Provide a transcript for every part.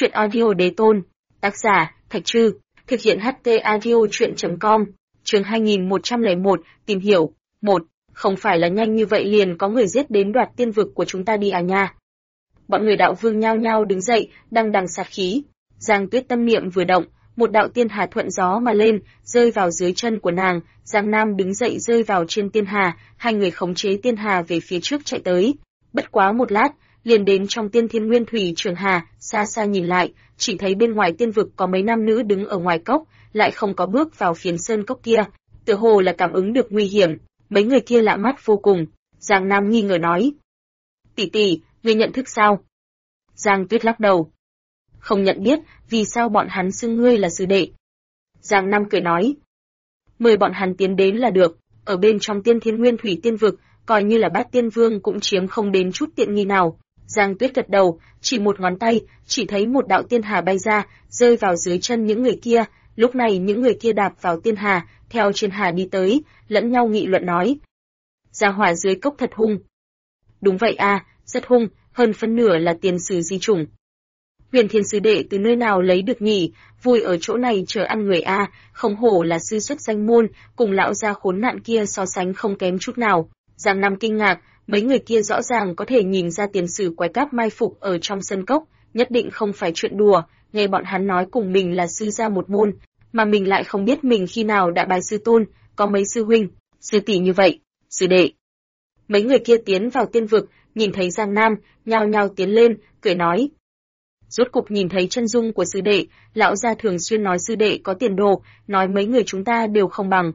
Chuyện audio đế tôn. Tác giả, Thạch Trư. Thực hiện HT audio chuyện.com. Chương 2101, tìm hiểu. 1. Không phải là nhanh như vậy liền có người giết đến đoạt tiên vực của chúng ta đi à nha. Bọn người đạo vương nhao nhao đứng dậy, đằng đằng sát khí. Giang Tuyết tâm niệm vừa động, một đạo tiên hà thuận gió mà lên, rơi vào dưới chân của nàng. Giang Nam đứng dậy rơi vào trên tiên hà, hai người khống chế tiên hà về phía trước chạy tới. Bất quá một lát, liền đến trong tiên thiên nguyên thủy trường hà, xa xa nhìn lại, chỉ thấy bên ngoài tiên vực có mấy nam nữ đứng ở ngoài cốc, lại không có bước vào phiến sơn cốc kia, tựa hồ là cảm ứng được nguy hiểm. Mấy người kia lạ mắt vô cùng. Giang Nam nghi ngờ nói: "Tỷ tỷ, ngươi nhận thức sao?" Giang Tuyết lắc đầu: "Không nhận biết, vì sao bọn hắn xưng ngươi là sư đệ?" Giang Nam cười nói: "Mời bọn hắn tiến đến là được, ở bên trong tiên thiên nguyên thủy tiên vực, coi như là Bát Tiên Vương cũng chiếm không đến chút tiện nghi nào." Giang Tuyết gật đầu, chỉ một ngón tay, chỉ thấy một đạo tiên hà bay ra, rơi vào dưới chân những người kia. Lúc này những người kia đạp vào tiên hà, theo trên hà đi tới, lẫn nhau nghị luận nói: "Gia hỏa dưới cốc thật hung." "Đúng vậy à, rất hung, hơn phân nửa là tiền sử di chủng. Huyền Thiên sư đệ từ nơi nào lấy được nhỉ, vui ở chỗ này chờ ăn người a, không hổ là sư xuất danh môn, cùng lão gia khốn nạn kia so sánh không kém chút nào." Giang Nam kinh ngạc, mấy người kia rõ ràng có thể nhìn ra tiền sử quái cáp mai phục ở trong sân cốc, nhất định không phải chuyện đùa. Nghe bọn hắn nói cùng mình là sư gia một môn, mà mình lại không biết mình khi nào đã bái sư tôn, có mấy sư huynh, sư tỷ như vậy. Sư đệ. Mấy người kia tiến vào tiên vực, nhìn thấy Giang Nam, nhao nhao tiến lên, cười nói: "Rốt cục nhìn thấy chân dung của sư đệ, lão gia thường xuyên nói sư đệ có tiền đồ, nói mấy người chúng ta đều không bằng.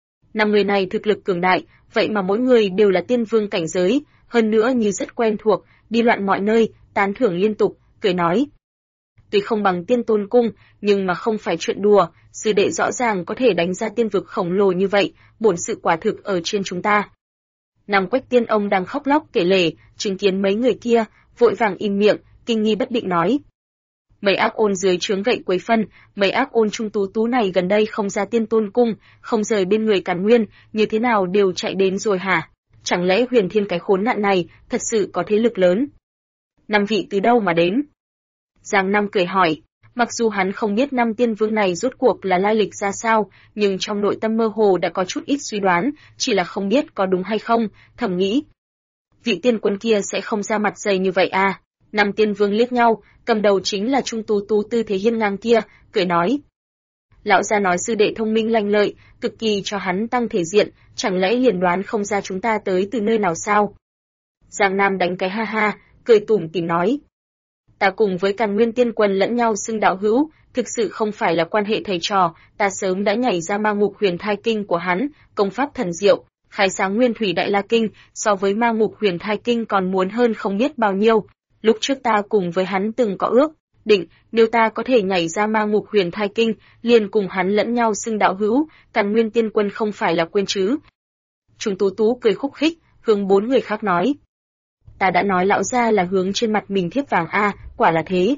5 người này thực lực cường đại, vậy mà mỗi người đều là tiên vương cảnh giới, hơn nữa như rất quen thuộc, đi loạn mọi nơi, tán thưởng liên tục." Cười nói: "Tuy không bằng Tiên Tôn cung, nhưng mà không phải chuyện đùa, sư đệ rõ ràng có thể đánh ra tiên vực khổng lồ như vậy, bổn sự quả thực ở trên chúng ta." Nam Quách Tiên ông đang khóc lóc kể lể, chứng kiến mấy người kia, vội vàng im miệng, kinh nghi bất định nói: "Mấy ác ôn dưới trướng gậy quấy phân, mấy ác ôn trung tú tú này gần đây không ra Tiên Tôn cung, không rời bên người Càn Nguyên, như thế nào đều chạy đến rồi hả? Chẳng lẽ Huyền Thiên cái khốn nạn này thật sự có thế lực lớn? 5 vị từ đâu mà đến?" Giang Nam cười hỏi, mặc dù hắn không biết 5 tiên vương này rốt cuộc là lai lịch ra sao, nhưng trong nội tâm mơ hồ đã có chút ít suy đoán, chỉ là không biết có đúng hay không, thầm nghĩ: vị tiên quân kia sẽ không ra mặt dày như vậy à. 5 tiên vương liếc nhau, cầm đầu chính là Trung Tú Tú tư thế hiên ngang kia, cười nói: "Lão gia nói sư đệ thông minh lanh lợi, cực kỳ cho hắn tăng thể diện, chẳng lẽ liền đoán không ra chúng ta tới từ nơi nào sao?" Giang Nam đánh cái ha ha, cười tủm tỉm nói: "Ta cùng với Càn Nguyên tiên quân lẫn nhau xưng đạo hữu, thực sự không phải là quan hệ thầy trò, ta sớm đã nhảy ra ma ngục huyền thai kinh của hắn, công pháp thần diệu, khai sáng nguyên thủy đại la kinh, so với ma ngục huyền thai kinh còn muốn hơn không biết bao nhiêu. Lúc trước ta cùng với hắn từng có ước định, nếu ta có thể nhảy ra ma ngục huyền thai kinh, liền cùng hắn lẫn nhau xưng đạo hữu, Càn Nguyên tiên quân không phải là quên chứ." Trung Tú Tú cười khúc khích, hướng 4 người khác nói: "Ta đã nói lão gia là hướng trên mặt mình thiếp vàng a, quả là thế."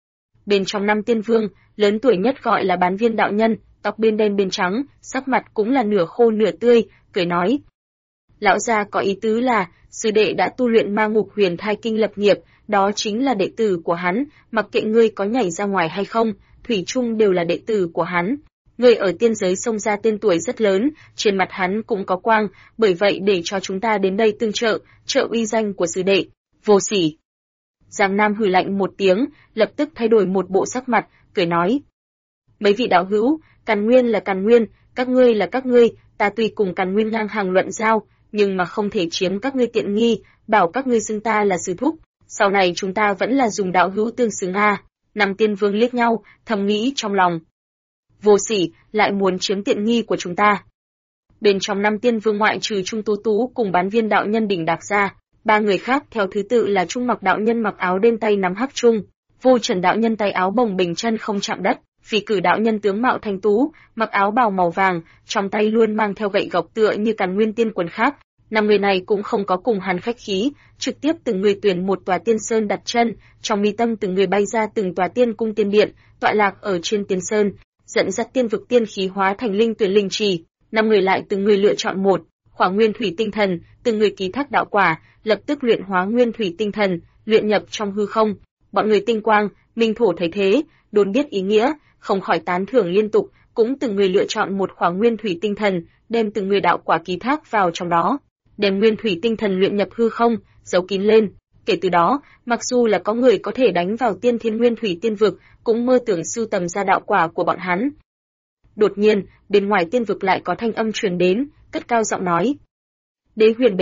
Bên trong 5 tiên vương, lớn tuổi nhất gọi là Bán Viên đạo nhân, tóc bên đen bên trắng, sắc mặt cũng là nửa khô nửa tươi, cười nói: "Lão gia có ý tứ là, sư đệ đã tu luyện ma ngục huyền thai kinh lập nghiệp, đó chính là đệ tử của hắn, mặc kệ ngươi có nhảy ra ngoài hay không, thủy chung đều là đệ tử của hắn. Ngươi ở tiên giới xông ra tên tuổi rất lớn, trên mặt hắn cũng có quang, bởi vậy để cho chúng ta đến đây tương trợ, trợ uy danh của sư đệ." Vô sỉ. Giang Nam hừ lạnh một tiếng, lập tức thay đổi một bộ sắc mặt, cười nói: "Mấy vị đạo hữu, Càn Nguyên là Càn Nguyên, các ngươi là các ngươi, ta tuy cùng Càn Nguyên ngang hàng luận giao, nhưng mà không thể chiếm các ngươi tiện nghi, bảo các ngươi xưng ta là sư thúc, sau này chúng ta vẫn là dùng đạo hữu tương xứng a." 5 tiên vương liếc nhau, thầm nghĩ trong lòng: vô sỉ, lại muốn chiếm tiện nghi của chúng ta. Bên trong 5 tiên vương ngoại trừ Trung Tú Tú cùng Bán Viên đạo nhân đỉnh đạc ra, 3 người khác theo thứ tự là Trung Mặc đạo nhân mặc áo đen tay nắm hắc trung, Vô Trần đạo nhân tay áo bồng bềnh chân không chạm đất, Phỉ Cử đạo nhân tướng mạo thanh tú, mặc áo bào màu vàng, trong tay luôn mang theo gậy gộc tựa như Càn Nguyên tiên quân khác. 5 người này cũng không có cùng hắn khách khí, trực tiếp từng người tuyển một tòa tiên sơn đặt chân, trong mi tâm từng người bay ra từng tòa tiên cung tiên điện, tọa lạc ở trên tiên sơn, dẫn dắt tiên vực tiên khí hóa thành linh tuyển linh trì. 5 người lại từng người lựa chọn một khỏa nguyên thủy tinh thần, từng người ký thác đạo quả, lập tức luyện hóa nguyên thủy tinh thần, luyện nhập trong hư không. Bọn người tinh quang, minh thổ thấy thế, đốn biết ý nghĩa, không khỏi tán thưởng liên tục, cũng từng người lựa chọn một khỏa nguyên thủy tinh thần, đem từng người đạo quả ký thác vào trong đó, đem nguyên thủy tinh thần luyện nhập hư không, giấu kín lên. Kể từ đó, mặc dù là có người có thể đánh vào tiên thiên nguyên thủy tiên vực, cũng mơ tưởng sưu tầm ra đạo quả của bọn hắn. Đột nhiên, bên ngoài tiên vực lại có thanh âm truyền đến, cất cao giọng nói: Đế huyền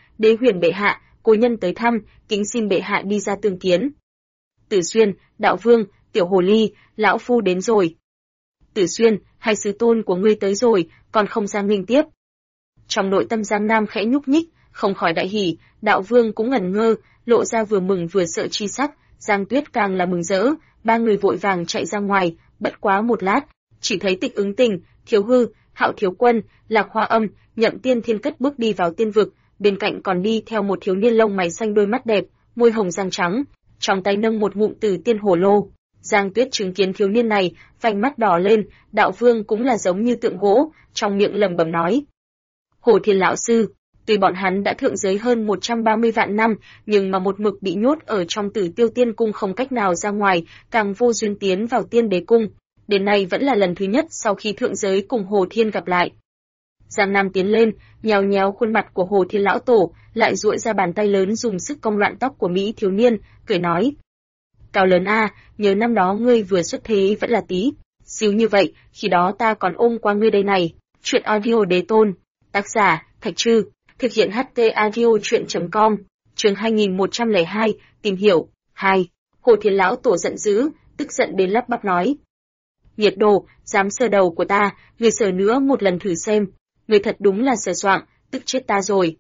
bệ hạ, cố nhân tới thăm, kính xin bệ hạ đi ra tương kiến. Tử Xuyên, đạo vương, tiểu hồ ly, lão phu đến rồi. Tử Xuyên, hai sứ tôn của ngươi tới rồi, còn không ra nghênh tiếp. Trong nội tâm Giang Nam khẽ nhúc nhích, không khỏi đại hỉ, đạo vương cũng ngẩn ngơ, lộ ra vừa mừng vừa sợ chi sắc, Giang Tuyết càng là mừng rỡ, ba người vội vàng chạy ra ngoài, bất quá một lát, chỉ thấy Tịch Ứng Tình, Thiếu Hư, Hạo Thiếu Quân, Lạc Hoa Âm, Nhậm Tiên Thiên cất bước đi vào tiên vực, bên cạnh còn đi theo một thiếu niên lông mày xanh đôi mắt đẹp, môi hồng răng trắng, trong tay nâng một ngụm Tử Tiên Hồ Lô. Giang Tuyết chứng kiến thiếu niên này, vành mắt đỏ lên, đạo vương cũng là giống như tượng gỗ, trong miệng lẩm bẩm nói: Hồ Thiên lão sư. Tuy bọn hắn đã thượng giới hơn 130 vạn năm, nhưng mà một mực bị nhốt ở trong Tử Tiêu Tiên Cung không cách nào ra ngoài, càng vô duyên tiến vào Tiên Đế Cung. Đến nay vẫn là lần thứ nhất sau khi thượng giới cùng Hồ Thiên gặp lại. Giang Nam tiến lên, nhéo nhéo khuôn mặt của Hồ Thiên lão tổ, lại duỗi ra bàn tay lớn dùng sức cong loạn tóc của mỹ thiếu niên, cười nói: Cao lớn a, nhớ năm đó ngươi vừa xuất thế vẫn là tí xíu như vậy, khi đó ta còn ôm qua ngươi đây này. Chuyện audio đế tôn, tác giả Thạch Trư, thực hiện HT audio truyện.com, chương 2102, tìm hiểu. 2. Hồ Thiên lão tổ giận dữ, tức giận đến lắp bắp nói: Nhiệt đồ, dám sờ đầu của ta, ngươi sờ nữa một lần thử xem, ngươi thật đúng là sờ soạng, tức chết ta rồi.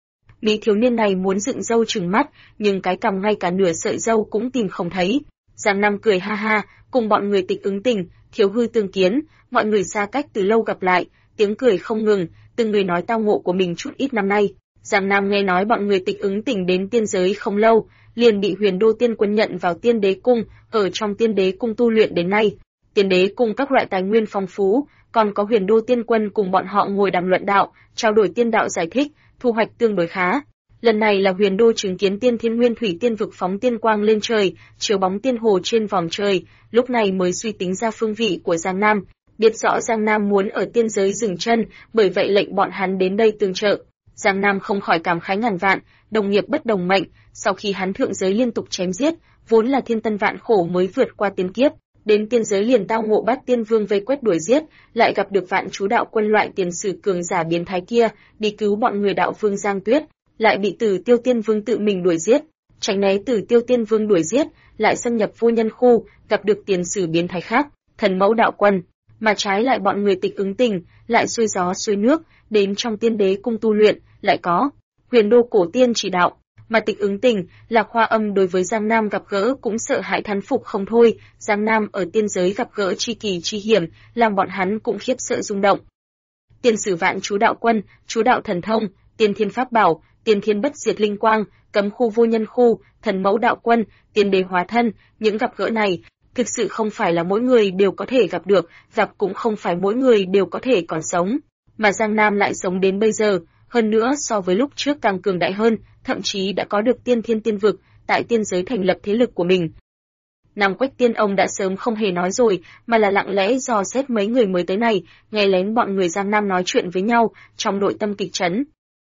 Mỹ thiếu niên này muốn dựng râu trừng mắt, nhưng cái cằm ngay cả nửa sợi râu cũng tìm không thấy. Giang Nam cười ha ha, cùng bọn người Tịch Ứng Tình, Thiếu Hư tương kiến, mọi người xa cách từ lâu gặp lại, tiếng cười không ngừng, từng người nói tao ngộ của mình chút ít năm nay. Giang Nam nghe nói bọn người Tịch Ứng Tình đến tiên giới không lâu, liền bị Huyền Đô Tiên Quân nhận vào Tiên Đế Cung, ở trong Tiên Đế Cung tu luyện đến nay. Tiên Đế Cung các loại tài nguyên phong phú, còn có Huyền Đô Tiên Quân cùng bọn họ ngồi đàm luận đạo, trao đổi tiên đạo giải thích, thu hoạch tương đối khá. Lần này là Huyền Đô chứng kiến tiên thiên nguyên thủy tiên vực phóng tiên quang lên trời, chiếu bóng tiên hồ trên vòm trời, lúc này mới suy tính ra phương vị của Giang Nam, biết rõ Giang Nam muốn ở tiên giới dừng chân, bởi vậy lệnh bọn hắn đến đây tương trợ. Giang Nam không khỏi cảm khái ngàn vạn, đồng nghiệp bất đồng mệnh, sau khi hắn thượng giới liên tục chém giết, vốn là thiên tân vạn khổ mới vượt qua tiên kiếp, đến tiên giới liền tao ngộ Bát Tiên Vương vây quét đuổi giết, lại gặp được Vạn Chú đạo quân loại tiền sử cường giả biến thái kia, đi cứu bọn người đạo vương Giang Tuyết, lại bị Tử Tiêu Tiên Vương tự mình đuổi giết, tránh né Tử Tiêu Tiên Vương đuổi giết, lại xâm nhập vô nhân khu, gặp được tiền sử biến thái khác, Thần Mẫu đạo quân, mà trái lại bọn người Tịch Ứng Tình, lại xuôi gió xuôi nước, đến trong Tiên Đế Cung tu luyện, lại có Huyền Đô cổ tiên chỉ đạo. Mà Tịch Ứng Tình, Lạc Hoa Âm đối với Giang Nam gặp gỡ cũng sợ hãi thán phục không thôi, Giang Nam ở tiên giới gặp gỡ chi kỳ chi hiểm, làm bọn hắn cũng khiếp sợ rung động. Tiên sử Vạn Chú đạo quân, Chú đạo thần thông, Tiên thiên pháp bảo, Tiên thiên bất diệt linh quang, Cấm khu vô nhân khu, Thần Mẫu đạo quân, Tiên đế hóa thân, những gặp gỡ này thực sự không phải là mỗi người đều có thể gặp được, gặp cũng không phải mỗi người đều có thể còn sống, mà Giang Nam lại sống đến bây giờ, hơn nữa so với lúc trước càng cường đại hơn, thậm chí đã có được tiên thiên tiên vực, tại tiên giới thành lập thế lực của mình. Nam Quách Tiên ông đã sớm không hề nói rồi, mà là lặng lẽ dò xét mấy người mới tới này, nghe lén bọn người Giang Nam nói chuyện với nhau, trong nội tâm kịch chấn.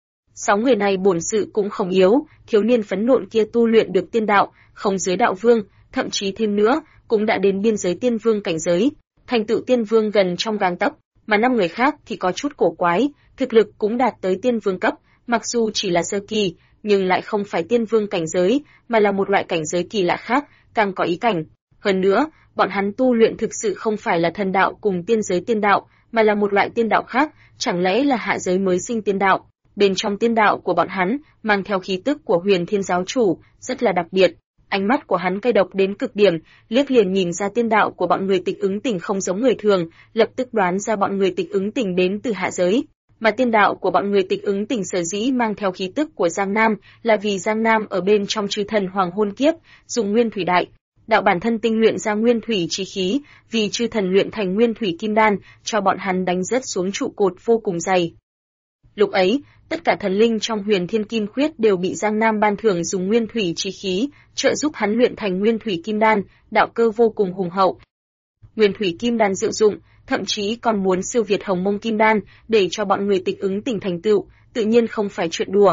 6 người này bổn sự cũng không yếu, thiếu niên phấn nộn kia tu luyện được tiên đạo, không dưới đạo vương, thậm chí thêm nữa, cũng đã đến biên giới tiên vương cảnh giới, thành tựu tiên vương gần trong gang tấc, mà 5 người khác thì có chút cổ quái, thực lực cũng đạt tới tiên vương cấp, mặc dù chỉ là sơ kỳ, nhưng lại không phải tiên vương cảnh giới, mà là một loại cảnh giới kỳ lạ khác, càng có ý cảnh. Hơn nữa, bọn hắn tu luyện thực sự không phải là thần đạo cùng tiên giới tiên đạo, mà là một loại tiên đạo khác, chẳng lẽ là hạ giới mới sinh tiên đạo. Bên trong tiên đạo của bọn hắn, mang theo khí tức của Huyền Thiên giáo chủ, rất là đặc biệt. Ánh mắt của hắn cay độc đến cực điểm, liếc liền nhìn ra tiên đạo của bọn người Tịch Ứng Tình không giống người thường, lập tức đoán ra bọn người Tịch Ứng Tình đến từ hạ giới. Mà tiên đạo của bọn người Tịch Ứng Tình sở dĩ mang theo khí tức của Giang Nam, là vì Giang Nam ở bên trong chư thần hoàng hôn kiếp, dùng nguyên thủy đại đạo bản thân tinh luyện ra nguyên thủy chi khí, vì chư thần luyện thành nguyên thủy kim đan, cho bọn hắn đánh rớt xuống trụ cột vô cùng dày. Lúc ấy, tất cả thần linh trong Huyền Thiên Kim Khuyết đều bị Giang Nam ban thưởng dùng nguyên thủy chi khí, trợ giúp hắn luyện thành nguyên thủy kim đan, đạo cơ vô cùng hùng hậu. Nguyên thủy kim đan diệu dụng, thậm chí còn muốn siêu việt Hồng Mông kim đan, để cho bọn người Tịch Ứng Tỉnh thành tựu, tự nhiên không phải chuyện đùa.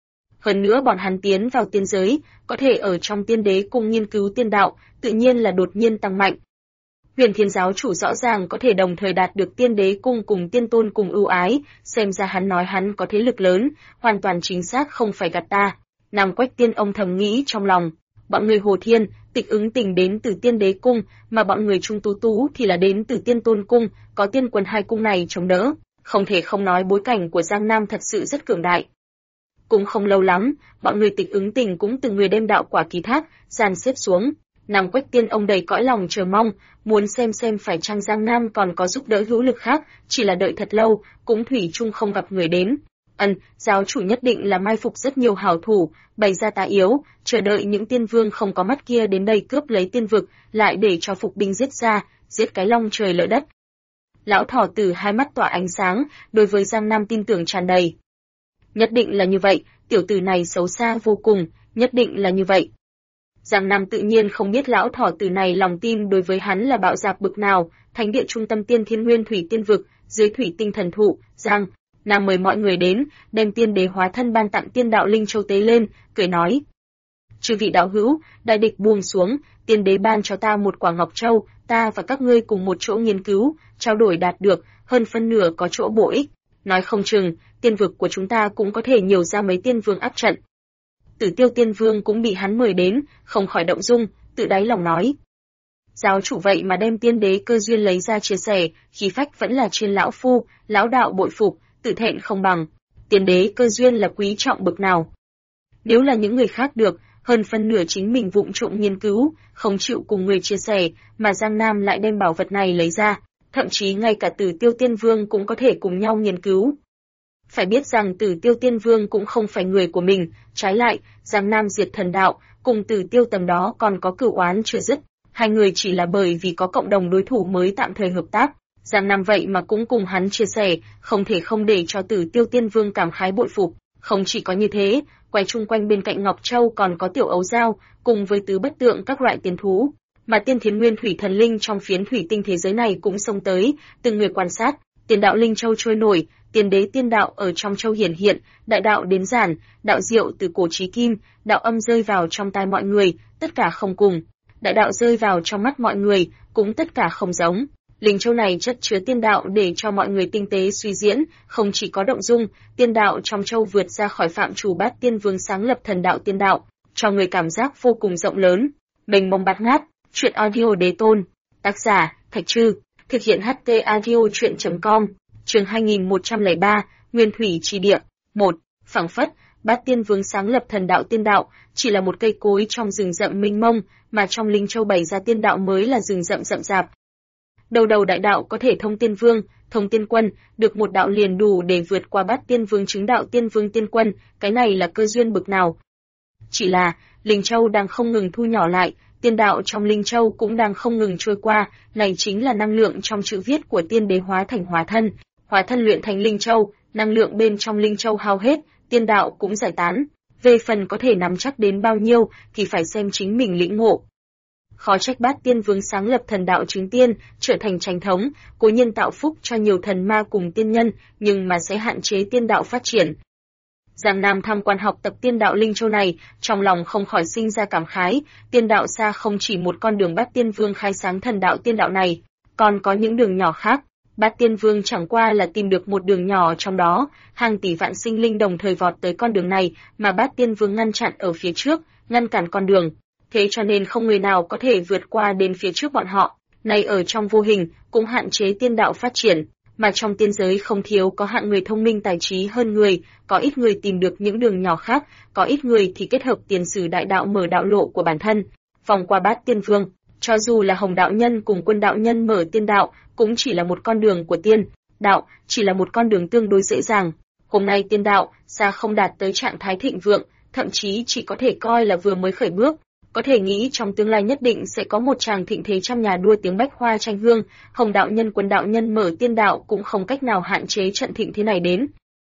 Hơn nữa bọn hắn tiến vào tiên giới, có thể ở trong Tiên Đế cung nghiên cứu tiên đạo, tự nhiên là đột nhiên tăng mạnh. Huyền Thiên giáo chủ rõ ràng có thể đồng thời đạt được Tiên Đế cung cùng Tiên Tôn cùng ưu ái, xem ra hắn nói hắn có thế lực lớn, hoàn toàn chính xác không phải gạt ta. Nam Quách Tiên ông thầm nghĩ trong lòng, bọn người Hồ Thiên, Tịch Ứng Tỉnh đến từ Tiên Đế cung, mà bọn người Trung Tú Tú thì là đến từ Tiên Tôn cung, có tiên quân hai cung này chống đỡ, không thể không nói bối cảnh của Giang Nam thật sự rất cường đại. Cũng không lâu lắm, bọn người Tịch Ứng Tỉnh cũng từng người đem đạo quả ký thác, dàn xếp xuống. Nam Quách Tiên ông đầy cõi lòng chờ mong, muốn xem phải chăng Giang Nam còn có giúp đỡ hữu lực khác, chỉ là đợi thật lâu, cũng thủy chung không gặp người đến. Giáo chủ nhất định là mai phục rất nhiều hảo thủ, bày ra tá yếu, chờ đợi những tiên vương không có mắt kia đến đây cướp lấy tiên vực, lại để cho phục binh giết ra, giết cái long trời lỡ đất. Lão thỏ tử hai mắt tỏa ánh sáng, đối với Giang Nam tin tưởng tràn đầy. Nhất định là như vậy, tiểu tử này xấu xa vô cùng, nhất định là như vậy. Giang Nam tự nhiên không biết lão thỏ tử này lòng tin đối với hắn là bạo dạp bực nào, thánh địa trung tâm tiên thiên nguyên thủy tiên vực, dưới thủy tinh thần thụ, Giang Nam mời mọi người đến, đem Tiên Đế hóa thân ban tặng tiên đạo linh châu tế lên, cười nói: "Chư vị đạo hữu, đại địch buông xuống, Tiên Đế ban cho ta một quả ngọc châu, ta và các ngươi cùng một chỗ nghiên cứu, trao đổi đạt được, hơn phân nửa có chỗ bổ ích, nói không chừng, tiên vực của chúng ta cũng có thể nhiều ra mấy tiên vương áp trận." Tử Tiêu Tiên Vương cũng bị hắn mời đến, không khỏi động dung, tự đáy lòng nói: "Giáo chủ vậy mà đem Tiên Đế cơ duyên lấy ra chia sẻ, khí phách vẫn là trên lão phu, lão đạo bội phục, tự thẹn không bằng. Tiên Đế cơ duyên là quý trọng bậc nào? Nếu là những người khác được, hơn phân nửa chính mình vụng trộm nghiên cứu, không chịu cùng người chia sẻ, mà Giang Nam lại đem bảo vật này lấy ra, thậm chí ngay cả Tử Tiêu Tiên Vương cũng có thể cùng nhau nghiên cứu." Phải biết rằng Tử Tiêu Tiên Vương cũng không phải người của mình, trái lại, Giang Nam diệt thần đạo, cùng Tử Tiêu tầm đó còn có cửu oán chưa dứt, hai người chỉ là bởi vì có cộng đồng đối thủ mới tạm thời hợp tác. Giang Nam vậy mà cũng cùng hắn chia sẻ, không thể không để cho Tử Tiêu Tiên Vương cảm khái bội phục. Không chỉ có như thế, quay chung quanh bên cạnh Ngọc Châu còn có tiểu ấu dao, cùng với tứ bất tượng các loại tiên thú, mà tiên thiến nguyên thủy thần linh trong phiến thủy tinh thế giới này cũng xông tới, từng người quan sát. Tiền đạo linh châu trôi nổi, Tiên Đế tiên đạo ở trong châu hiển hiện, đại đạo đến giản, đạo diệu từ cổ chí kim, đạo âm rơi vào trong tai mọi người, tất cả không cùng. Đại đạo rơi vào trong mắt mọi người, cũng tất cả không giống. Linh châu này chất chứa tiên đạo để cho mọi người tinh tế suy diễn, không chỉ có động dung, tiên đạo trong châu vượt ra khỏi phạm trù Bát Tiên Vương sáng lập thần đạo tiên đạo, cho người cảm giác vô cùng rộng lớn, mênh mông bát ngát. Truyện audio đế tôn, tác giả Thạch Trư, thực hiện HT audio truyện.com. Chương 2103, Nguyên Thủy Chi Địa. 1. Phảng phất, Bát Tiên Vương sáng lập thần đạo tiên đạo, chỉ là một cây cối trong rừng rậm mênh mông, mà trong linh châu bày ra tiên đạo mới là rừng rậm rậm rạp. Đầu đầu đại đạo có thể thông tiên vương, thông tiên quân, được một đạo liền đủ để vượt qua Bát Tiên Vương chứng đạo tiên vương tiên quân, cái này là cơ duyên bực nào. Chỉ là, linh châu đang không ngừng thu nhỏ lại, tiên đạo trong linh châu cũng đang không ngừng trôi qua, này chính là năng lượng trong chữ viết của Tiên Đế hóa thành hóa thân luyện thành linh châu, năng lượng bên trong linh châu hao hết, tiên đạo cũng giải tán. Về phần có thể nắm chắc đến bao nhiêu thì phải xem chính mình lĩnh ngộ. Khó trách Bát Tiên Vương sáng lập thần đạo chứng tiên, trở thành chánh thống, cố nhiên tạo phúc cho nhiều thần ma cùng tiên nhân, nhưng mà sẽ hạn chế tiên đạo phát triển. Giang Nam tham quan học tập tiên đạo linh châu này, trong lòng không khỏi sinh ra cảm khái, tiên đạo xa không chỉ một con đường Bát Tiên Vương khai sáng thần đạo tiên đạo này, còn có những đường nhỏ khác. Bát Tiên Vương chẳng qua là tìm được một đường nhỏ trong đó, hàng tỷ vạn sinh linh đồng thời vọt tới con đường này, mà Bát Tiên Vương ngăn chặn ở phía trước, ngăn cản con đường. Thế cho nên không người nào có thể vượt qua đến phía trước bọn họ, này ở trong vô hình cũng hạn chế tiên đạo phát triển. Mà trong tiên giới không thiếu có hạng người thông minh tài trí hơn người, có ít người tìm được những đường nhỏ khác, có ít người thì kết hợp tiền sử đại đạo mở đạo lộ của bản thân, vòng qua Bát Tiên Vương. Cho dù là Hồng đạo nhân cùng Quân đạo nhân mở tiên đạo, cũng chỉ là một con đường của tiên đạo, chỉ là một con đường tương đối dễ dàng. Hôm nay tiên đạo xa không đạt tới trạng thái thịnh vượng, thậm chí chỉ có thể coi là vừa mới khởi bước. Có thể nghĩ trong tương lai nhất định sẽ có một tràng thịnh thế trăm nhà đua tiếng bách hoa tranh hương, Hồng đạo nhân Quân đạo nhân mở tiên đạo cũng không cách nào hạn chế trận thịnh thế này đến.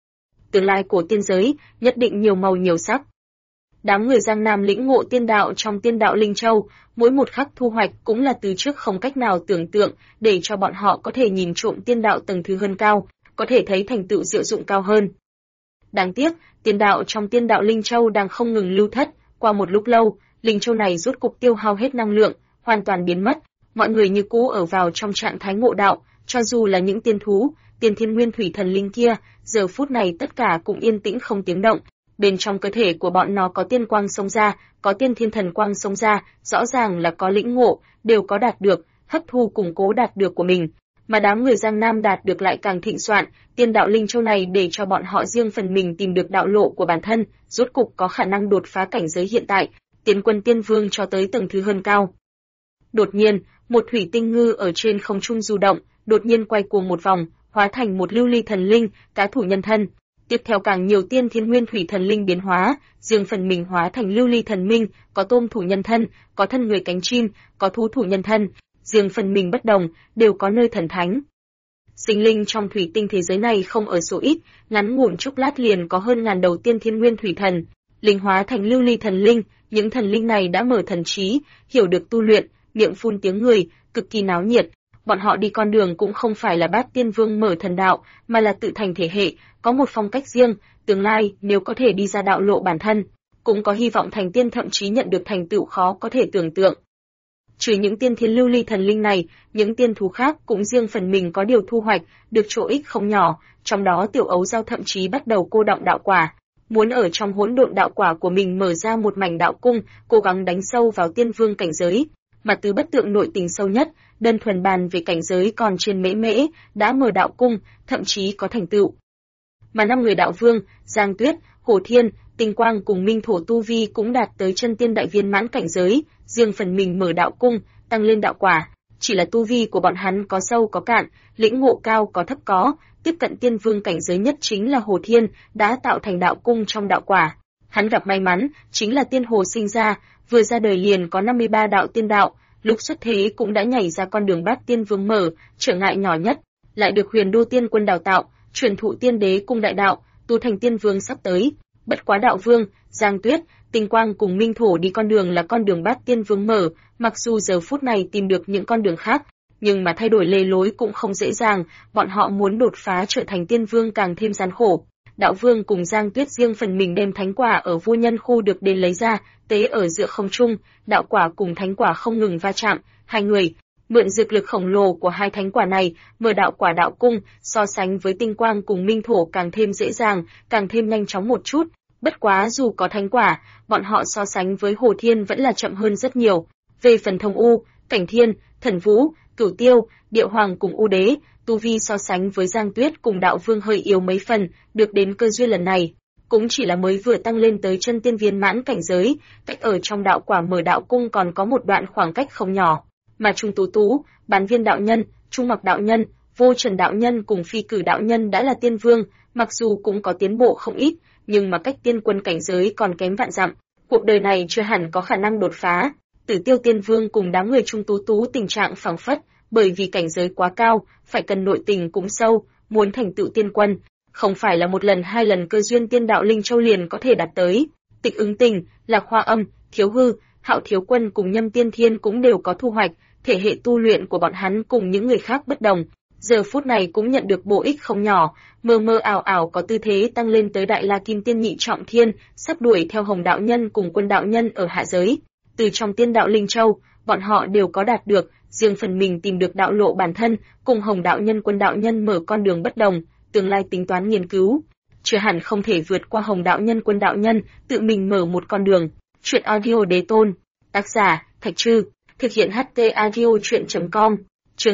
tương lai của tiên giới nhất định nhiều màu nhiều sắc. Đám người Giang Nam lĩnh ngộ tiên đạo trong Tiên Đạo Linh Châu, mỗi một khắc thu hoạch cũng là từ trước không cách nào tưởng tượng, để cho bọn họ có thể nhìn trộm tiên đạo tầng thứ hơn cao, có thể thấy thành tựu diệu dụng cao hơn. Đáng tiếc, tiên đạo trong Tiên Đạo Linh Châu đang không ngừng lưu thất, qua một lúc lâu, Linh Châu này rốt cục tiêu hao hết năng lượng, hoàn toàn biến mất, mọi người như cũ ở vào trong trạng thái ngộ đạo, cho dù là những tiên thú, tiên thiên nguyên thủy thần linh kia, giờ phút này tất cả cũng yên tĩnh không tiếng động. Bên trong cơ thể của bọn nó có tiên quang xông ra, có tiên thiên thần quang xông ra, rõ ràng là có lĩnh ngộ, đều có đạt được, hấp thu củng cố đạt được của mình. Mà đám người Giang Nam đạt được lại càng thịnh soạn, Tiên Đạo Linh Châu này để cho bọn họ riêng phần mình tìm được đạo lộ của bản thân, rốt cục có khả năng đột phá cảnh giới hiện tại, tiến quân tiên vương cho tới tầng thứ hơn cao. Đột nhiên, một thủy tinh ngư ở trên không trung du động, đột nhiên quay cuồng một vòng, hóa thành một lưu ly thần linh, cá thủ nhân thân. Tiếp theo càng nhiều tiên thiên nguyên thủy thần linh biến hóa, riêng phần mình hóa thành lưu ly thần minh, có tôm thủ nhân thân, có thân người cánh chim, có thú thủ nhân thân, riêng phần mình bất đồng, đều có nơi thần thánh. Sinh linh trong thủy tinh thế giới này không ở số ít, ngắn ngủn chốc lát liền có hơn ngàn đầu tiên thiên nguyên thủy thần, linh hóa thành lưu ly thần linh, những thần linh này đã mở thần trí, hiểu được tu luyện, miệng phun tiếng người, cực kỳ náo nhiệt. Bọn họ đi con đường cũng không phải là Bát Tiên Vương mở thần đạo, mà là tự thành thể hệ, có một phong cách riêng, tương lai nếu có thể đi ra đạo lộ bản thân, cũng có hy vọng thành tiên, thậm chí nhận được thành tựu khó có thể tưởng tượng. Trừ những tiên thiên lưu ly thần linh này, những tiên thú khác cũng riêng phần mình có điều thu hoạch, được chỗ ích không nhỏ, trong đó Tiểu Ấu Dao thậm chí bắt đầu cô đọng đạo quả, muốn ở trong hỗn độn đạo quả của mình mở ra một mảnh đạo cung, cố gắng đánh sâu vào tiên vương cảnh giới. Mà Từ Bất Tượng nội tình sâu nhất, đơn thuần bàn về cảnh giới còn trên Mễ Mễ, đã mở đạo cung, thậm chí có thành tựu. Mà 5 người đạo vương, Giang Tuyết, Hồ Thiên, Tinh Quang cùng Minh Thổ tu vi cũng đạt tới chân tiên đại viên mãn cảnh giới, riêng phần mình mở đạo cung, tăng lên đạo quả. Chỉ là tu vi của bọn hắn có sâu có cạn, lĩnh ngộ cao có thấp có, tiếp cận tiên vương cảnh giới nhất chính là Hồ Thiên, đã tạo thành đạo cung trong đạo quả. Hắn gặp may mắn, chính là tiên hồ sinh ra, vừa ra đời liền có 53 đạo tiên đạo, lúc xuất thế cũng đã nhảy ra con đường Bát Tiên Vương mở, trở ngại nhỏ nhất, lại được Huyền Đô Tiên Quân đào tạo, truyền thụ Tiên Đế cung đại đạo, tu thành tiên vương sắp tới. Bất quá đạo vương, Giang Tuyết, Tinh Quang cùng Minh Thổ đi con đường là con đường Bát Tiên Vương mở, mặc dù giờ phút này tìm được những con đường khác, nhưng mà thay đổi lề lối cũng không dễ dàng, bọn họ muốn đột phá trở thành tiên vương càng thêm gian khổ. Đạo vương cùng Giang Tuyết riêng phần mình đem thánh quả ở vô nhân khu được đến lấy ra, tế ở giữa không trung, đạo quả cùng thánh quả không ngừng va chạm, hai người mượn dược lực khổng lồ của hai thánh quả này, mở đạo quả đạo cung, so sánh với Tinh Quang cùng Minh Thổ càng thêm dễ dàng, càng thêm nhanh chóng một chút. Bất quá dù có thánh quả, bọn họ so sánh với Hồ Thiên vẫn là chậm hơn rất nhiều. Về phần Thông U, Cảnh Thiên, Thần Vũ, Cửu Tiêu, Điệu Hoàng cùng U Đế, tu vi so sánh với Giang Tuyết cùng đạo vương hơi yếu mấy phần, được đến cơ duyên lần này cũng chỉ là mới vừa tăng lên tới chân tiên viên mãn cảnh giới, cách ở trong đạo quả mở đạo cung còn có một đoạn khoảng cách không nhỏ. Mà Trung Tú Tú, Bán Viên đạo nhân, Trung Mặc đạo nhân, Vô Trần đạo nhân cùng Phi Cử đạo nhân đã là tiên vương, mặc dù cũng có tiến bộ không ít, nhưng mà cách tiên quân cảnh giới còn kém vạn dặm, cuộc đời này chưa hẳn có khả năng đột phá. Tử Tiêu Tiên Vương cùng đám người Trung Tú Tú tình trạng phảng phất, bởi vì cảnh giới quá cao, phải cần nội tình cũng sâu, muốn thành tựu tiên quân, không phải là một lần hai lần cơ duyên Tiên Đạo Linh Châu liền có thể đạt tới. Tịch Ứng Tình, Lạc Hoa Âm, Thiếu Hư, Hạo Thiếu Quân cùng Nhâm Tiên Thiên cũng đều có thu hoạch, thể hệ tu luyện của bọn hắn cùng những người khác bất đồng, giờ phút này cũng nhận được bổ ích không nhỏ, mơ mơ ảo ảo có tư thế tăng lên tới Đại La Kim Tiên nhị trọng thiên, sắp đuổi theo Hồng đạo nhân cùng Quân đạo nhân ở hạ giới. Từ trong Tiên Đạo Linh Châu, bọn họ đều có đạt được, riêng phần mình tìm được đạo lộ bản thân, cùng Hồng đạo nhân Quân đạo nhân mở con đường bất đồng, tương lai tính toán nghiên cứu, chưa hẳn không thể vượt qua Hồng đạo nhân Quân đạo nhân, tự mình mở một con đường. Truyện audio Đế Tôn, tác giả Thạch Trư, thực hiện HT audio truyện.com. Chương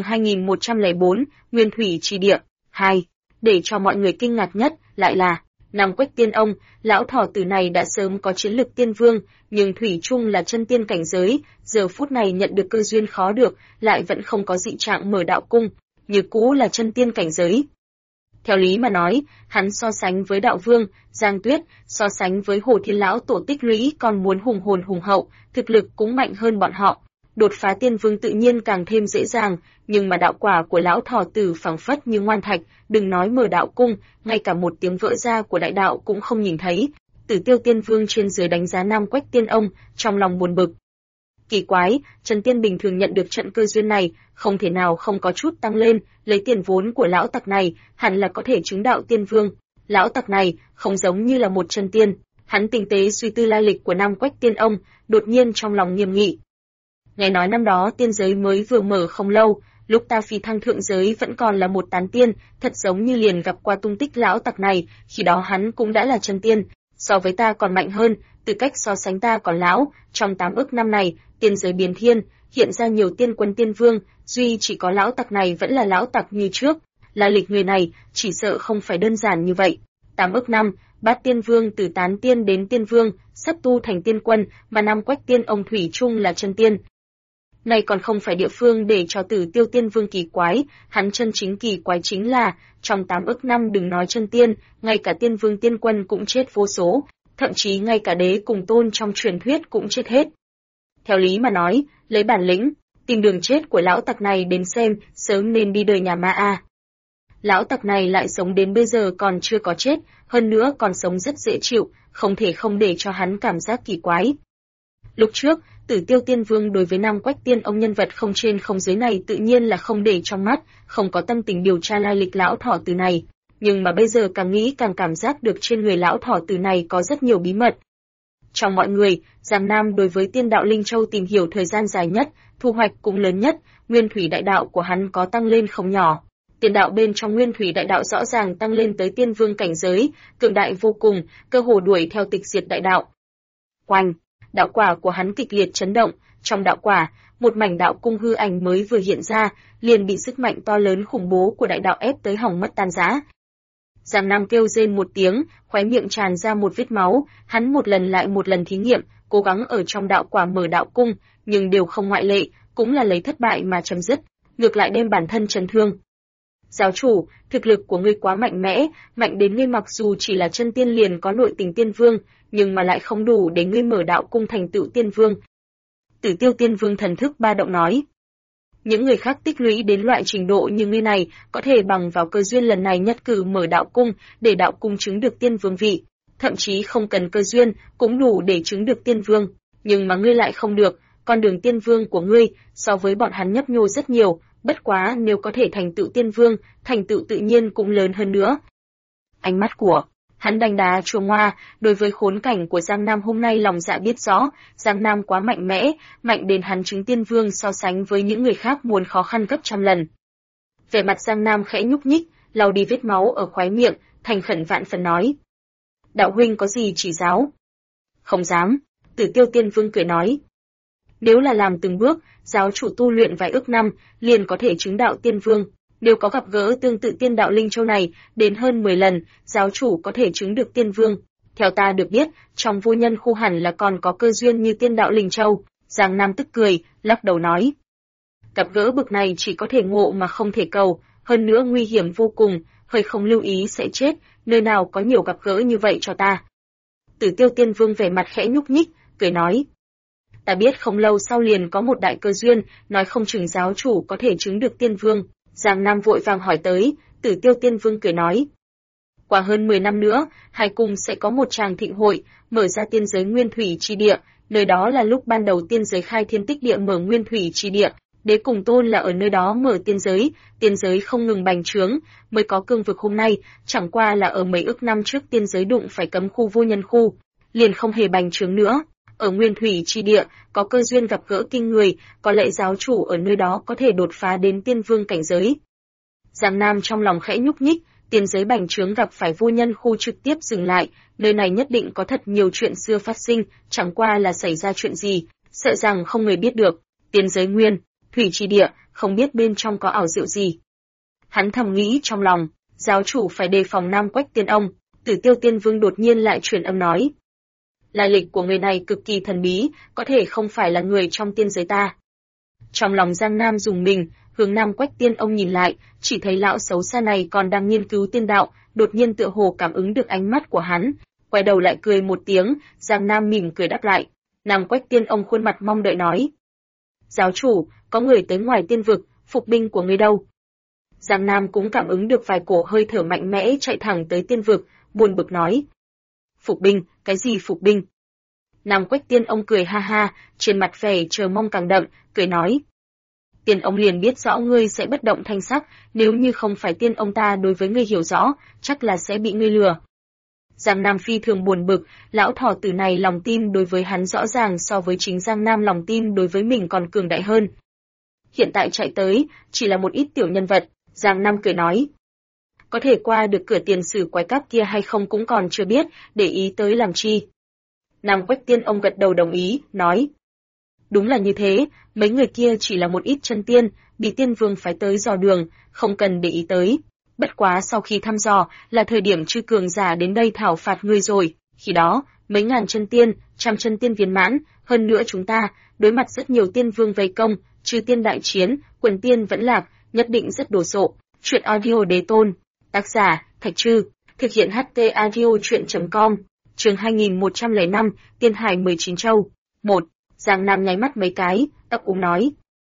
2104, Nguyên Thủy Chi Địa 2. Để cho mọi người kinh ngạc nhất lại là Nam Quách Tiên Ông, lão thỏ tử này đã sớm có chiến lực tiên vương, nhưng thủy chung là chân tiên cảnh giới, giờ phút này nhận được cơ duyên khó được, lại vẫn không có dị trạng mở đạo cung, như cũ là chân tiên cảnh giới. Theo lý mà nói, hắn so sánh với đạo vương, Giang Tuyết, so sánh với Hồ Thiên lão tổ tích lũy còn muốn hùng hồn hùng hậu, thực lực cũng mạnh hơn bọn họ. đột phá tiên vương tự nhiên càng thêm dễ dàng, nhưng mà đạo quả của lão thỏ tử phẳng phất như ngoan thạch, đừng nói mở đạo cung, ngay cả một tiếng vỡ ra của đại đạo cũng không nhìn thấy. Tử Tiêu Tiên Vương trên dưới đánh giá Nam Quách Tiên Ông, trong lòng buồn bực. Kỳ quái, Trần Tiên bình thường nhận được trận cơ duyên này, không thể nào không có chút tăng lên, lấy tiền vốn của lão tặc này, hẳn là có thể chứng đạo tiên vương. Lão tặc này, không giống như là một chân tiên. Hắn tinh tế suy tư lai lịch của Nam Quách Tiên Ông, đột nhiên trong lòng nghiêm nghị. Nghe nói năm đó tiên giới mới vừa mở không lâu, lúc ta phi thăng thượng giới vẫn còn là một tán tiên, thật giống như liền gặp qua tung tích lão tặc này, khi đó hắn cũng đã là chân tiên, so với ta còn mạnh hơn, từ cách so sánh ta còn lão, trong 8 ức năm này, tiên giới biến thiên, hiện ra nhiều tiên quân tiên vương, duy chỉ có lão tặc này vẫn là lão tặc như trước, lai lịch người này, chỉ sợ không phải đơn giản như vậy. 8 ức năm, Bát Tiên Vương từ tán tiên đến tiên vương, sắp tu thành tiên quân, mà Nam Quách Tiên Ông thủy chung là chân tiên. Này còn không phải địa phương để cho Tử Tiêu Tiên Vương kỳ quái, hắn chân chính kỳ quái chính là, trong 8 ức năm đừng nói chân tiên, ngay cả tiên vương tiên quân cũng chết vô số, thậm chí ngay cả đế cùng tôn trong truyền thuyết cũng chết hết. Theo lý mà nói, lấy bản lĩnh, tìm đường chết của lão tặc này đến xem, sớm nên đi đời nhà ma a. Lão tặc này lại sống đến bây giờ còn chưa có chết, hơn nữa còn sống rất dễ chịu, không thể không để cho hắn cảm giác kỳ quái. Lúc trước, Tử Tiêu Tiên Vương đối với Nam Quách Tiên Ông nhân vật không trên không dưới này tự nhiên là không để trong mắt, không có tâm tình điều tra lai lịch lão thỏ tử này, nhưng mà bây giờ càng nghĩ càng cảm giác được trên người lão thỏ tử này có rất nhiều bí mật. Trong mọi người, Giang Nam đối với Tiên Đạo Linh Châu tìm hiểu thời gian dài nhất, thu hoạch cũng lớn nhất, nguyên thủy đại đạo của hắn có tăng lên không nhỏ. Tiên đạo bên trong nguyên thủy đại đạo rõ ràng tăng lên tới tiên vương cảnh giới, cường đại vô cùng, cơ hồ đuổi theo tịch diệt đại đạo. Oanh, đạo quả của hắn kịch liệt chấn động, trong đạo quả, một mảnh đạo cung hư ảnh mới vừa hiện ra, liền bị sức mạnh to lớn khủng bố của đại đạo ép tới hỏng mất tan rã. Giang Nam kêu rên một tiếng, khóe miệng tràn ra một vết máu, hắn một lần lại một lần thí nghiệm, cố gắng ở trong đạo quả mở đạo cung, nhưng đều không ngoại lệ, cũng là lấy thất bại mà chấm dứt, ngược lại đem bản thân chấn thương. Giáo chủ, thực lực của ngươi quá mạnh mẽ, mạnh đến ngươi mặc dù chỉ là chân tiên liền có nội tình tiên vương, nhưng mà lại không đủ để ngươi mở đạo cung thành tựu tiên vương. Tử Tiêu Tiên Vương thần thức ba động nói. Những người khác tích lũy đến loại trình độ như ngươi này, có thể bằng vào cơ duyên lần này nhất cử mở đạo cung, để đạo cung chứng được tiên vương vị, thậm chí không cần cơ duyên, cũng đủ để chứng được tiên vương, nhưng mà ngươi lại không được, con đường tiên vương của ngươi, so với bọn hắn nhấp nhô rất nhiều, bất quá nếu có thể thành tựu tiên vương, thành tựu tự nhiên cũng lớn hơn nữa. Ánh mắt của hắn đanh đá chua ngoa, đối với khốn cảnh của Giang Nam hôm nay lòng dạ biết rõ, Giang Nam quá mạnh mẽ, mạnh đến hắn chứng tiên vương so sánh với những người khác muốn khó khăn gấp trăm lần. Vẻ mặt Giang Nam khẽ nhúc nhích, lau đi vết máu ở khóe miệng, thành khẩn vạn phần nói. Đạo huynh có gì chỉ giáo? Không dám, Tử Tiêu Tiên Vương cười nói. Nếu là làm từng bước, giáo chủ tu luyện vài ức năm, liền có thể chứng đạo tiên vương. Nếu có gặp gỡ tương tự Tiên Đạo Linh Châu này, đến hơn 10 lần, giáo chủ có thể chứng được tiên vương. Theo ta được biết, trong vô nhân khu hẳn là còn có cơ duyên như Tiên Đạo Linh Châu. Giang Nam tức cười, lắc đầu nói. Gặp gỡ bực này chỉ có thể ngộ mà không thể cầu, hơn nữa nguy hiểm vô cùng, hơi không lưu ý sẽ chết, nơi nào có nhiều gặp gỡ như vậy cho ta. Tử Tiêu Tiên Vương vẻ mặt khẽ nhúc nhích, cười nói. Ta biết không lâu sau liền có một đại cơ duyên, nói không chừng giáo chủ có thể chứng được tiên vương. Giang Nam vội vàng hỏi tới, Tử Tiêu Tiên Vương cười nói. Qua hơn 10 năm nữa, hai cung sẽ có một tràng thịnh hội, mở ra tiên giới nguyên thủy chi địa, nơi đó là lúc ban đầu tiên giới khai thiên tích địa mở nguyên thủy chi địa, đế cùng tôn là ở nơi đó mở tiên giới không ngừng bành trướng, mới có cương vực hôm nay, chẳng qua là ở mấy ức năm trước tiên giới đụng phải cấm khu vô nhân khu, liền không hề bành trướng nữa. Ở nguyên thủy chi địa, có cơ duyên gặp gỡ kinh người, có lẽ giáo chủ ở nơi đó có thể đột phá đến tiên vương cảnh giới. Giang Nam trong lòng khẽ nhúc nhích, tiên giới bành trướng gặp phải vô nhân khu trực tiếp dừng lại, nơi này nhất định có thật nhiều chuyện xưa phát sinh, chẳng qua là xảy ra chuyện gì, sợ rằng không người biết được. Tiên giới nguyên thủy chi địa, không biết bên trong có ảo diệu gì. Hắn thầm nghĩ trong lòng, giáo chủ phải đề phòng Nam Quách Tiên Ông. Tử Tiêu Tiên Vương đột nhiên lại truyền âm nói. Lai lịch của người này cực kỳ thần bí, có thể không phải là người trong tiên giới ta. Trong lòng Giang Nam dùng mình, hướng Nam Quách Tiên Ông nhìn lại, chỉ thấy lão xấu xa này còn đang nghiên cứu tiên đạo, đột nhiên tựa hồ cảm ứng được ánh mắt của hắn, quay đầu lại cười một tiếng, Giang Nam mỉm cười đáp lại. Nam Quách Tiên Ông khuôn mặt mong đợi nói. Giáo chủ, có người tới ngoài tiên vực, phục binh của ngươi đâu? Giang Nam cũng cảm ứng được vài cổ hơi thở mạnh mẽ chạy thẳng tới tiên vực, buồn bực nói. Phục binh, cái gì phục binh? Nam Quách Tiên ông cười ha ha, trên mặt vẻ chờ mong càng đậm, cười nói. Tiên ông liền biết rõ ngươi sẽ bất động thanh sắc, nếu như không phải tiên ông ta đối với ngươi hiểu rõ, chắc là sẽ bị ngươi lừa. Giang Nam phi thường buồn bực, lão thỏ tử này lòng tin đối với hắn rõ ràng so với chính Giang Nam lòng tin đối với mình còn cường đại hơn. Hiện tại chạy tới, chỉ là một ít tiểu nhân vật, Giang Nam cười nói. Có thể qua được cửa tiền sử quái các kia hay không cũng còn chưa biết, để ý tới làm chi. Nam Quách Tiên ông gật đầu đồng ý, nói. Đúng là như thế, mấy người kia chỉ là một ít chân tiên, bị tiên vương phái tới dò đường, không cần để ý tới. Bất quá sau khi thăm dò, là thời điểm chư cường giả đến đây thảo phạt ngươi rồi, khi đó, mấy ngàn chân tiên, trăm chân tiên viên mãn, hơn nữa chúng ta, đối mặt rất nhiều tiên vương vây công, trừ tiên đại chiến, quần tiên vẫn lạc, nhất định rất đồ sộ. Chuyện audio đế tôn, tác giả, Thạch Trư, thực hiện HT audio chuyện.com, chương 2105, Tiên Hải 19 châu. 1. Giang Nam nháy mắt mấy cái, ấp úng nói.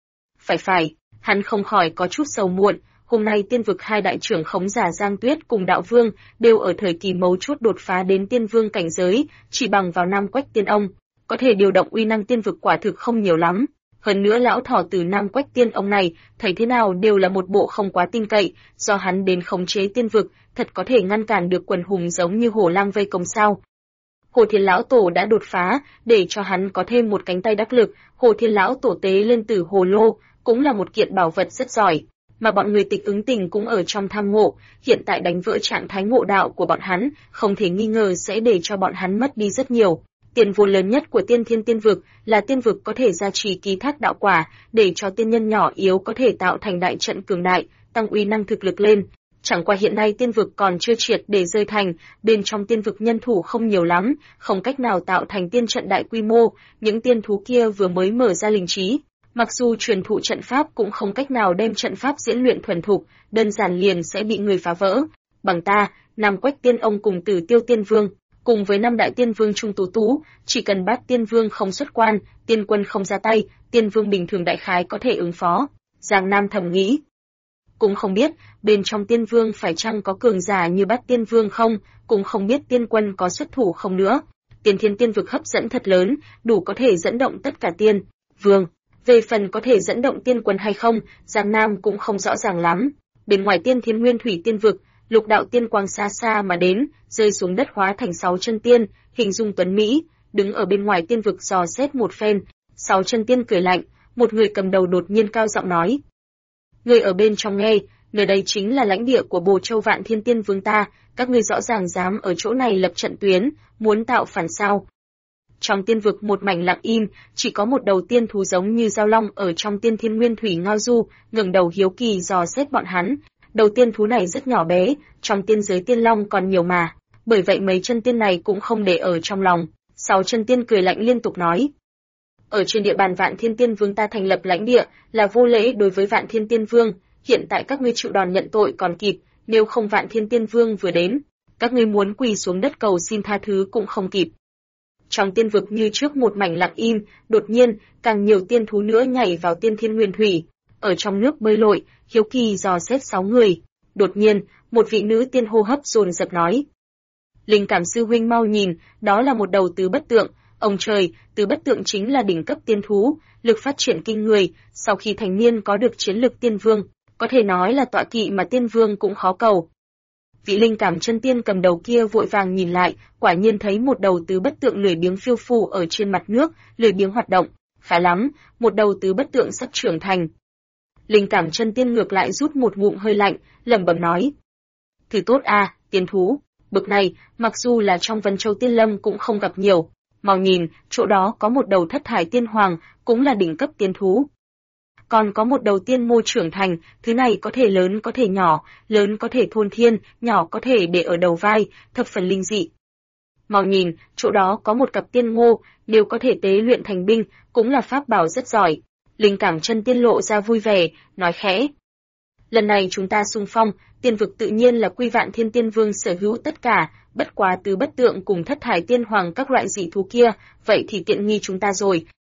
Phải, hắn không khỏi có chút sầu muộn, hôm nay tiên vực hai đại trưởng khống giả Giang Tuyết cùng Đạo Vương đều ở thời kỳ mấu chốt đột phá đến tiên vương cảnh giới, chỉ bằng vào Nam Quách Tiên ông, có thể điều động uy năng tiên vực quả thực không nhiều lắm. Hơn nữa lão thỏ từ Nam Quách Tiên ông này, thấy thế nào đều là một bộ không quá tin cậy, do hắn đến khống chế tiên vực, thật có thể ngăn cản được quần hùng giống như hổ lang vây công sao. Hồ Thiên lão tổ đã đột phá, để cho hắn có thêm một cánh tay đắc lực, Hồ Thiên lão tổ tế lên từ hồ lô, cũng là một kiện bảo vật rất giỏi, mà bọn người Tịch Ứng Tình cũng ở trong tham ngộ, hiện tại đánh vỡ trạng thái ngộ đạo của bọn hắn, không thể nghi ngờ sẽ để cho bọn hắn mất đi rất nhiều. Tiền vốn lớn nhất của Tiên Thiên Tiên vực là tiên vực có thể gia trì ký thác đạo quả, để cho tiên nhân nhỏ yếu có thể tạo thành đại trận cường đại, tăng uy năng thực lực lên. Chẳng qua hiện nay tiên vực còn chưa triệt để rơi thành, bên trong tiên vực nhân thủ không nhiều lắm, không cách nào tạo thành tiên trận đại quy mô, những tiên thú kia vừa mới mở ra linh trí. Mặc dù truyền thụ trận pháp cũng không cách nào đem trận pháp diễn luyện thuần thục, đơn giản liền sẽ bị người phá vỡ. Bằng ta, Nam Quách Tiên ông cùng Tử Tiêu Tiên Vương, cùng với năm đại tiên vương Trung Tú Tú, chỉ cần Bát Tiên Vương không xuất quan, tiên quân không ra tay, tiên vương bình thường đại khái có thể ứng phó. Giang Nam thầm nghĩ. Cũng không biết, bên trong tiên vương phải chăng có cường giả như Bát Tiên Vương không, cũng không biết tiên quân có xuất thủ không nữa. Tiên Thiên Tiên vực hấp dẫn thật lớn, đủ có thể dẫn động tất cả tiên vương. Về phần có thể dẫn động tiên quân hay không, Giang Nam cũng không rõ ràng lắm. Bên ngoài Tiên Thiên Nguyên Thủy Tiên vực, lục đạo tiên quang xa xa mà đến, rơi xuống đất hóa thành 6 chân tiên, hình dung tuấn mỹ, đứng ở bên ngoài tiên vực dò xét một phen. 6 chân tiên cười lạnh, một người cầm đầu đột nhiên cao giọng nói: "Người ở bên trong nghe, nơi đây chính là lãnh địa của Bồ Châu Vạn Thiên Tiên Vương ta, các ngươi rõ ràng dám ở chỗ này lập trận tuyến, muốn tạo phản sao?" Trong tiên vực một mảnh lặng im, chỉ có một đầu tiên thú giống như giao long ở trong Tiên Thiên Nguyên Thủy ngao du, ngẩng đầu hiếu kỳ dò xét bọn hắn. Đầu tiên thú này rất nhỏ bé, trong tiên giới tiên long còn nhiều mà, bởi vậy mấy chân tiên này cũng không để ở trong lòng. 6 chân tiên cười lạnh liên tục nói: "Ở trên địa bàn Vạn Thiên Tiên Vương ta thành lập lãnh địa, là vô lễ đối với Vạn Thiên Tiên Vương, hiện tại các ngươi chịu đòn nhận tội còn kịp, nếu không Vạn Thiên Tiên Vương vừa đến, các ngươi muốn quỳ xuống đất cầu xin tha thứ cũng không kịp." Trong tiên vực như trước một mảnh lặng im, đột nhiên, càng nhiều tiên thú nữa nhảy vào Tiên Thiên Nguyên Thủy, ở trong nước bơi lội, hiếu kỳ dò xét 6 người. Đột nhiên, một vị nữ tiên hô hấp dồn dập nói: "Linh Cảm sư huynh mau nhìn, đó là một đầu tứ bất tượng, ông trời, tứ bất tượng chính là đỉnh cấp tiên thú, lực phát triển kinh người, sau khi thành niên có được chiến lực tiên vương, có thể nói là tọa kỵ mà tiên vương cũng khó cầu." Vị Linh Cảm chân tiên cầm đầu kia vội vàng nhìn lại, quả nhiên thấy một đầu tứ bất tượng lười biếng phiêu phù ở trên mặt nước, lười biếng hoạt động. Khá lắm, một đầu tứ bất tượng sắp trưởng thành. Linh Cảm chân tiên ngược lại rút một ngụm hơi lạnh, lẩm bẩm nói: "Thứ tốt a, tiên thú, bực này, mặc dù là trong Vân Châu Tiên Lâm cũng không gặp nhiều. Mau nhìn, chỗ đó có một đầu Thất Thải Tiên Hoàng, cũng là đỉnh cấp tiên thú. Còn có một đầu tiên mô trưởng thành, thứ này có thể lớn có thể nhỏ, lớn có thể thôn thiên, nhỏ có thể để ở đầu vai, thập phần linh dị. Mau nhìn, chỗ đó có một cặp tiên ngô, nếu có thể tế luyện thành binh, cũng là pháp bảo rất giỏi." Linh Cảm chân tiên lộ ra vui vẻ, nói khẽ: "Lần này chúng ta xung phong, tiên vực tự nhiên là quy Vạn Thiên Tiên Vương sở hữu tất cả, bất quá tứ bất tượng cùng Thất Thải Tiên Hoàng các loại dị thú kia, vậy thì tiện nghi chúng ta rồi."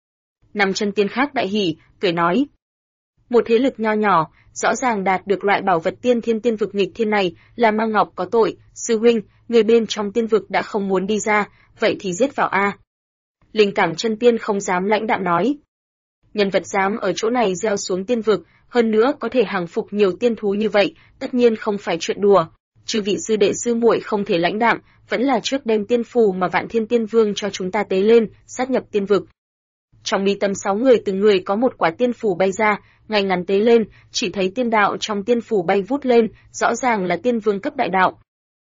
Năm chân tiên khác đại hỉ, cười nói: một thế lực nho nhỏ, rõ ràng đạt được loại bảo vật tiên thiên tiên vực nghịch thiên này, là Ma Ngọc có tội, sư huynh, người bên trong tiên vực đã không muốn đi ra, vậy thì giết vào a. Linh Cảm chân tiên không dám lãnh đạm nói. Nhân vật dám ở chỗ này gieo xuống tiên vực, hơn nữa có thể hàng phục nhiều tiên thú như vậy, tất nhiên không phải chuyện đùa. Chư vị sư đệ sư muội không thể lãnh đạm, vẫn là trước đem tiên phù mà Vạn Thiên Tiên Vương cho chúng ta tế lên, sát nhập tiên vực. Trong mi tâm 6 người từng người có một quả tiên phù bay ra, ngay ngắn tế lên, chỉ thấy tiên đạo trong tiên phù bay vút lên, rõ ràng là tiên vương cấp đại đạo.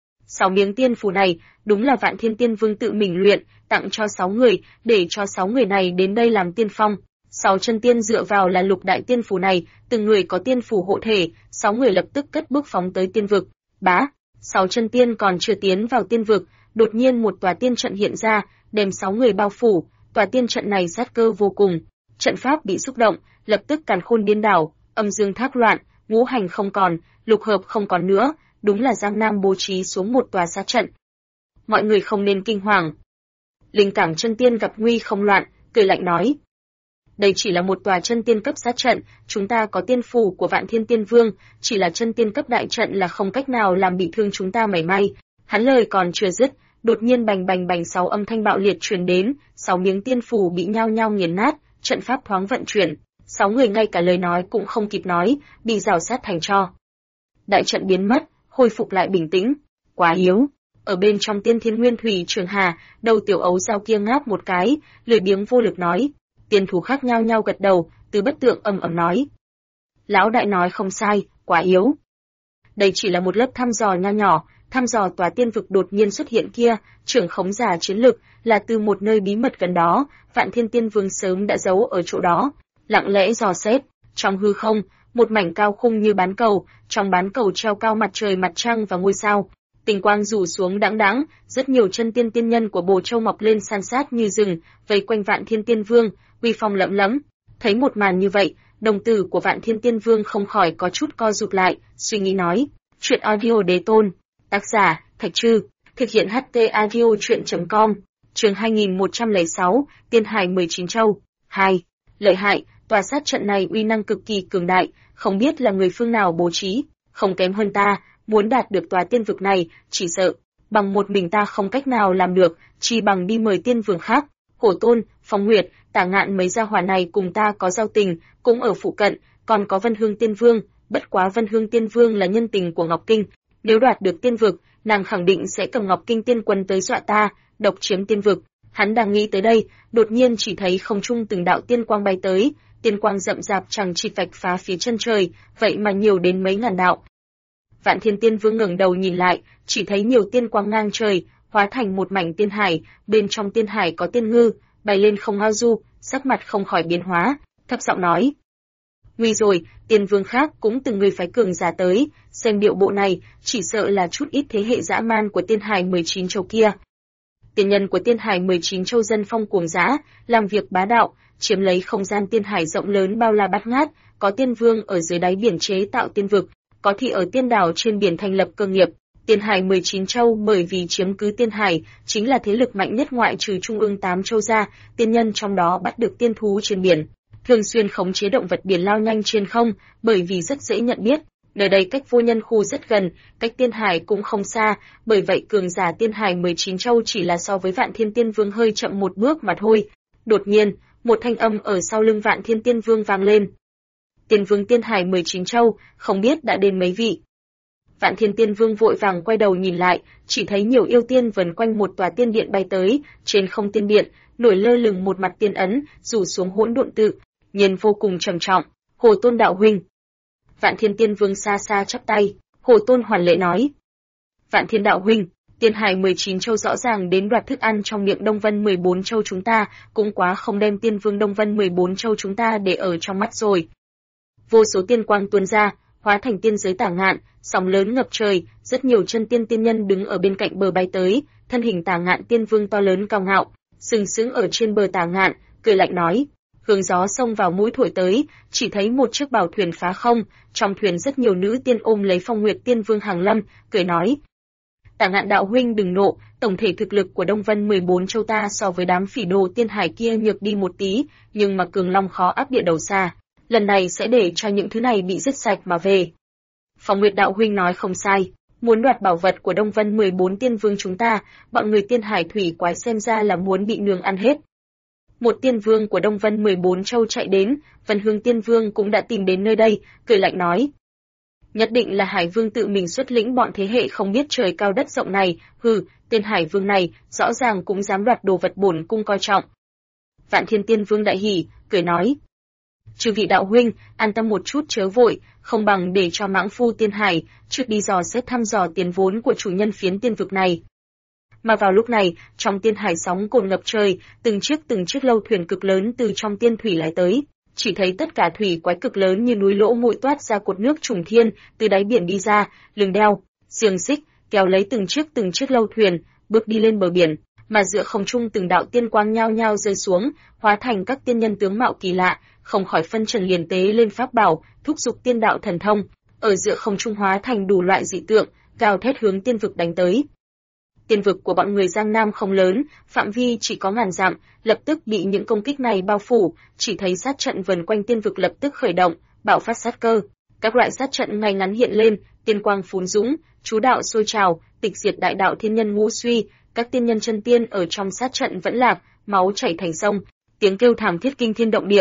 6 miếng tiên phù này, đúng là Vạn Thiên Tiên Vương tự mình luyện, tặng cho 6 người, để cho 6 người này đến đây làm tiên phong. 6 chân tiên dựa vào là lục đại tiên phù này, từng người có tiên phù hộ thể, 6 người lập tức cất bước phóng tới tiên vực. Bá, 6 chân tiên còn chưa tiến vào tiên vực, đột nhiên một tòa tiên trận hiện ra, đem 6 người bao phủ. Tòa tiên trận này sát cơ vô cùng, trận pháp bị xúc động, lập tức càn khôn điên đảo, âm dương thác loạn, ngũ hành không còn, lục hợp không còn nữa, đúng là Giang Nam bố trí xuống một tòa sát trận. Mọi người không nên kinh hoàng. Linh Cảm chân tiên gặp nguy không loạn, cười lạnh nói: đây chỉ là một tòa chân tiên cấp sát trận, chúng ta có tiên phù của Vạn Thiên Tiên Vương, chỉ là chân tiên cấp đại trận là không cách nào làm bị thương chúng ta mảy may. Hắn lời còn chưa dứt, đột nhiên bành bành bành 6 âm thanh bạo liệt truyền đến, 6 miếng tiên phù bị nhao nhao nghiền nát, trận pháp thoáng vận chuyển, 6 người ngay cả lời nói cũng không kịp nói, bị rào sát thành tro. Đại trận biến mất, khôi phục lại bình tĩnh. Quá yếu. Ở bên trong Tiên Thiên Nguyên Thủy Trường Hà, đầu tiểu ấu dao kia ngáp một cái, lười biếng vô lực nói. Tiên thủ khác nhao nhao gật đầu, Từ Bất Tượng ầm ầm nói: lão đại nói không sai, quá yếu. Đây chỉ là một lớp thăm dò nho nhỏ, thăm dò tòa tiên vực đột nhiên xuất hiện kia, trưởng khống giả chiến lực là từ một nơi bí mật gần đó, Vạn Thiên Tiên Vương sớm đã giấu ở chỗ đó, lặng lẽ dò xét. Trong hư không, một mảnh cao khung như bán cầu, trong bán cầu treo cao mặt trời, mặt trăng và ngôi sao, tinh quang rủ xuống đãng đãng, rất nhiều chân tiên tiên nhân của Bồ Châu mọc lên san sát như rừng, vây quanh Vạn Thiên Tiên Vương, uy phong lẫm lẫm. Thấy một màn như vậy, đồng tử của Vạn Thiên Tiên Vương không khỏi có chút co rụt lại, suy nghĩ nói: Truyện audio đế tôn, tác giả Thạch Trư, thực hiện HT audio truyện.com, chương 2106, Tiên Hải 19 châu. 2. Lợi hại, tòa sát trận này uy năng cực kỳ cường đại, không biết là người phương nào bố trí, không kém hơn ta, muốn đạt được tòa tiên vực này, chỉ sợ bằng một mình ta không cách nào làm được, chỉ bằng đi mời tiên vương khác. Hổ Tôn, Phong Nguyệt, Tả Ngạn mấy gia hỏa này cùng ta có giao tình, cũng ở phụ cận, còn có Vân Hương Tiên Vương, bất quá Vân Hương Tiên Vương là nhân tình của Ngọc Kinh, nếu đoạt được tiên vực, nàng khẳng định sẽ cầm Ngọc Kinh tiên quân tới dọa ta, độc chiếm tiên vực. Hắn đang nghĩ tới đây, đột nhiên chỉ thấy không trung từng đạo tiên quang bay tới, tiên quang rậm rạp chẳng chịt vạch phá phía chân trời, vậy mà nhiều đến mấy ngàn đạo. Vạn Thiên Tiên Vương ngẩng đầu nhìn lại, chỉ thấy nhiều tiên quang ngang trời, hóa thành một mảnh tiên hải, bên trong tiên hải có tiên ngư, bay lên không ngao du, sắc mặt không khỏi biến hóa, thấp giọng nói: nguy rồi, tiên vương khác cũng từng người phái cường giả tới, xem điệu bộ này, chỉ sợ là chút ít thế hệ dã man của Tiên Hải 19 châu kia. Tiên nhân của Tiên Hải 19 châu dân phong cuồng dã, làm việc bá đạo, chiếm lấy không gian tiên hải rộng lớn bao la bát ngát, có tiên vương ở dưới đáy biển chế tạo tiên vực, có thì ở tiên đảo trên biển thành lập cơ nghiệp. Tiên Hải 19 châu bởi vì chiếm cứ Tiên Hải, chính là thế lực mạnh nhất ngoại trừ trung ương 8 châu ra, tiên nhân trong đó bắt được tiên thú trên biển, thường xuyên khống chế động vật biển lao nhanh trên không, bởi vì rất dễ nhận biết. Nơi đây cách vô nhân khu rất gần, cách Tiên Hải cũng không xa, bởi vậy cường giả Tiên Hải 19 châu chỉ là so với Vạn Thiên Tiên Vương hơi chậm một bước mà thôi. Đột nhiên, một thanh âm ở sau lưng Vạn Thiên Tiên Vương vang lên. Tiên Vương Tiên Hải 19 châu, không biết đã đến mấy vị. Vạn Thiên Tiên Vương vội vàng quay đầu nhìn lại, chỉ thấy nhiều yêu tiên vần quanh một tòa tiên điện bay tới, trên không tiên điện, nổi lơ lửng một mặt tiên ấn, rủ xuống hỗn độn tự, nhìn vô cùng trầm trọng. Hồ Tôn đạo huynh. Vạn Thiên Tiên Vương xa xa chắp tay, Hồ Tôn hoàn lễ nói: Vạn Thiên đạo huynh, Tiên Hải 19 châu rõ ràng đến đoạt thức ăn trong miệng Đông Vân 14 châu chúng ta, cũng quá không đem Tiên Vương Đông Vân 14 châu chúng ta để ở trong mắt rồi. Vô số tiên quang tuôn ra, hóa thành tiên giới Tả Ngạn, sóng lớn ngập trời, rất nhiều chân tiên tiên nhân đứng ở bên cạnh bờ bay tới, thân hình Tả Ngạn Tiên Vương to lớn cao ngạo, sừng sững ở trên bờ Tả Ngạn, cười lạnh nói: hướng gió xông vào mũi thổi tới, chỉ thấy một chiếc bảo thuyền phá không, trong thuyền rất nhiều nữ tiên ôm lấy Phong Nguyệt Tiên Vương hàng lâm, cười nói: Tả Ngạn đạo huynh đừng nộ, tổng thể thực lực của Đông Vân 14 châu ta so với đám phỉ đồ tiên hải kia nhược đi một tí, nhưng mà cường long khó áp địa đầu xa. Lần này sẽ để cho những thứ này bị giết sạch mà về. Phong Nguyệt đạo huynh nói không sai, muốn đoạt bảo vật của Đông Vân 14 tiên vương chúng ta, bọn người tiên hải thủy quái xem ra là muốn bị nướng ăn hết. Một tiên vương của Đông Vân 14 châu chạy đến, Vân Hương tiên vương cũng đã tìm đến nơi đây, cười lạnh nói. Nhất định là Hải Vương tự mình xuất lĩnh bọn thế hệ không biết trời cao đất rộng này, hừ, tên Hải Vương này, rõ ràng cũng dám đoạt đồ vật bổn cung coi trọng. Vạn Thiên Tiên Vương đại hỉ, cười nói. Chư vị đạo huynh, an tâm một chút chớ vội, không bằng để cho mãng phu tiên hải, trước đi dò xét thăm dò tiền vốn của chủ nhân phiến tiên vực này. Mà vào lúc này, trong tiên hải sóng cồn ngập trời, từng chiếc lâu thuyền cực lớn từ trong tiên thủy lái tới. Chỉ thấy tất cả thủy quái cực lớn như núi lỗ mũi toát ra cột nước trùng thiên, từ đáy biển đi ra, lưng đeo, xiềng xích, kéo lấy từng chiếc lâu thuyền, bước đi lên bờ biển, mà giữa không trung từng đạo tiên quang nhao nhao rơi xuống, hóa thành các tiên nhân tướng mạo kỳ lạ, không khỏi phân trần liền tế lên pháp bảo, thúc giục tiên đạo thần thông, ở giữa không trung hóa thành đủ loại dị tượng, gào thét hướng tiên vực đánh tới. Tiên vực của bọn người Giang Nam không lớn, phạm vi chỉ có ngàn dặm, lập tức bị những công kích này bao phủ, chỉ thấy sát trận vần quanh tiên vực lập tức khởi động, bạo phát sát cơ. Các loại sát trận ngay ngắn hiện lên, tiên quang phún dũng, chú đạo sôi trào, tịch diệt đại đạo thiên nhân ngũ suy, các tiên nhân chân tiên ở trong sát trận vẫn lạc, máu chảy thành sông, tiếng kêu thảm thiết kinh thiên động địa.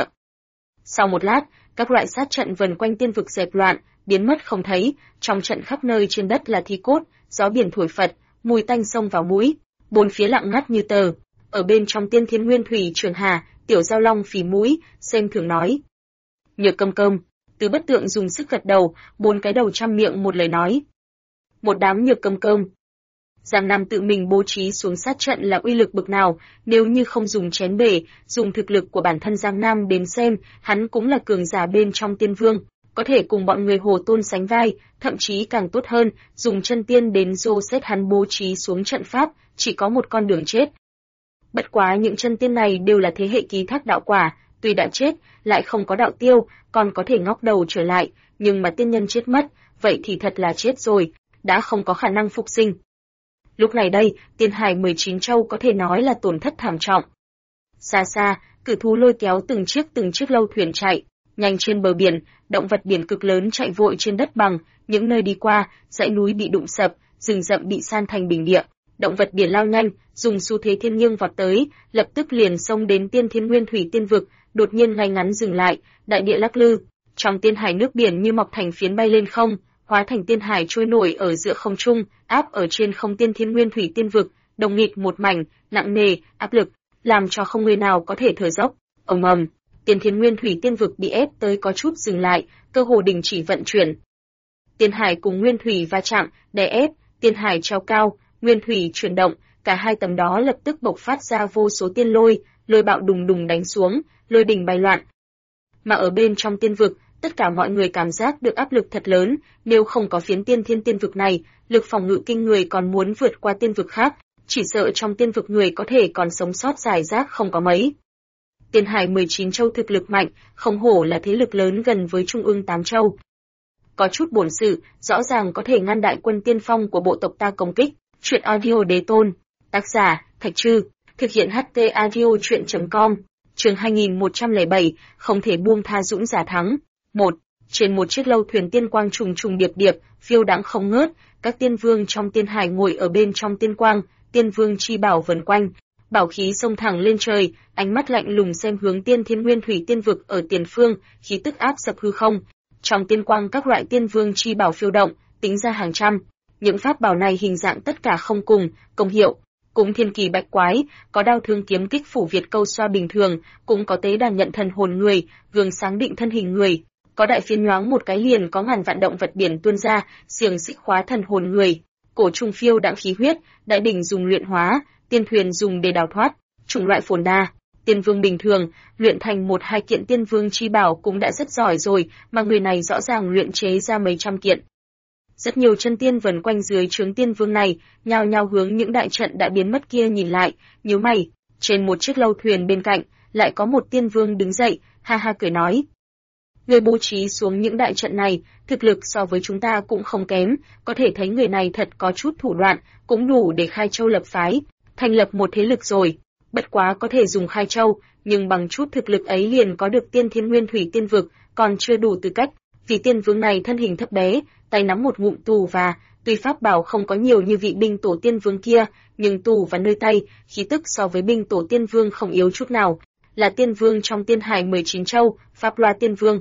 Sau một lát, các loại sát trận vần quanh tiên vực dẹp loạn, biến mất không thấy, trong trận khắp nơi trên đất là thi cốt, gió biển thổi phật, mùi tanh xông vào mũi, bốn phía lặng ngắt như tờ. Ở bên trong Tiên Thiên Nguyên Thủy Trường Hà, Tiểu Giao Long phì mũi, xem thường nói. Nhược Câm Câm, Từ Bất Tượng dùng sức gật đầu, bốn cái đầu trăm miệng một lời nói. Một đám nhược câm câm. Giang Nam tự mình bố trí xuống sát trận là uy lực bực nào, nếu như không dùng chén bể, dùng thực lực của bản thân Giang Nam đến xem, hắn cũng là cường giả bên trong tiên vương, có thể cùng bọn người Hồ Tôn sánh vai, thậm chí càng tốt hơn, dùng chân tiên đến dô xét hắn bố trí xuống trận pháp, chỉ có một con đường chết. Bất quá những chân tiên này đều là thế hệ ký thác đạo quả, tuy đã chết, lại không có đạo tiêu, còn có thể ngóc đầu trở lại, nhưng mà tiên nhân chết mất, vậy thì thật là chết rồi, đã không có khả năng phục sinh. Lúc này đây, tiên hải 19 châu có thể nói là tổn thất thảm trọng. Xa xa, cử thú lôi kéo từng chiếc lâu thuyền chạy, nhanh trên bờ biển, động vật biển cực lớn chạy vội trên đất bằng, những nơi đi qua, dãy núi bị đụng sập, rừng rậm bị san thành bình địa. Động vật biển lao nhanh, dùng xu thế thiên nghiêng vọt tới, lập tức liền xông đến Tiên Thiên Nguyên Thủy tiên vực, đột nhiên ngay ngắn dừng lại, đại địa lắc lư, trong tiên hải nước biển như mọc thành phiến bay lên không, hóa thành tiên hải trôi nổi ở giữa không trung, áp ở trên không Tiên Thiên Nguyên Thủy tiên vực, đồng nghịt một mảnh, nặng nề, áp lực, làm cho không người nào có thể thở dốc. Ầm ầm, Tiên Thiên Nguyên Thủy tiên vực bị ép tới có chút dừng lại, cơ hồ đình chỉ vận chuyển. Tiên hải cùng Nguyên Thủy va chạm, đè ép, tiên hải treo cao, Nguyên Thủy chuyển động, cả hai tầm đó lập tức bộc phát ra vô số tiên lôi, lôi bạo đùng đùng đánh xuống, lôi đỉnh bay loạn. Mà ở bên trong tiên vực, tất cả mọi người cảm giác được áp lực thật lớn, nếu không có phiến Tiên Thiên tiên vực này, lực phòng ngự kinh người còn muốn vượt qua tiên vực khác, chỉ sợ trong tiên vực người có thể còn sống sót giải rác không có mấy. Tiên hải 19 châu thực lực mạnh, không hổ là thế lực lớn gần với trung ương 8 châu. Có chút bổn sự, rõ ràng có thể ngăn đại quân tiên phong của bộ tộc ta công kích. Truyện audio đế tôn. Tác giả, Thạch Trư. Thực hiện HT audio truyện.com. Chương 2107, không thể buông tha dũng giả thắng. 1. Trên một chiếc lâu thuyền tiên quang trùng trùng điệp điệp, phiêu đãng không ngớt, các tiên vương trong tiên hải ngồi ở bên trong tiên quang, tiên vương chi bảo vần quanh, bảo khí xông thẳng lên trời, ánh mắt lạnh lùng xem hướng Tiên Thiên Nguyên Thủy tiên vực ở tiền phương, khí tức áp sập hư không. Trong tiên quang các loại tiên vương chi bảo phiêu động, tính ra hàng trăm. Những pháp bảo này hình dạng tất cả không cùng, công hiệu cũng thiên kỳ bách quái, có đao thương kiếm kích phủ Việt câu xoa bình thường, cũng có tế đàn nhận thần hồn người, gương sáng định thân hình người, có đại phiên nhoáng một cái liền có ngàn vạn động vật biển tuôn ra, xiềng xích khóa thần hồn người, cổ trùng phiêu đãng khí huyết, đại đỉnh dùng luyện hóa, tiên thuyền dùng để đào thoát, chủng loại phồn đa. Tiên vương bình thường, luyện thành một hai kiện tiên vương chi bảo cũng đã rất giỏi rồi, mà người này rõ ràng luyện chế ra mấy trăm kiện. Rất nhiều chân tiên vần quanh dưới trướng tiên vương này, nhao nhao hướng những đại trận đã biến mất kia nhìn lại, nhíu mày. Trên một chiếc lâu thuyền bên cạnh, lại có một tiên vương đứng dậy, ha ha cười nói. Người bố trí xuống những đại trận này, thực lực so với chúng ta cũng không kém, có thể thấy người này thật có chút thủ đoạn, cũng đủ để Khai Châu lập phái, thành lập một thế lực rồi. Bất quá có thể dùng Khai Châu, nhưng bằng chút thực lực ấy liền có được Tiên Thiên Nguyên Thủy Tiên Vực, còn chưa đủ tư cách, vì tiên vương này thân hình thấp bé, tay nắm một ngụm tù và, tuy pháp bảo không có nhiều như vị binh tổ tiên vương kia, nhưng tù và nơi tay, khí tức so với binh tổ tiên vương không yếu chút nào, là tiên vương trong tiên hải 19 châu, Pháp Loa tiên vương.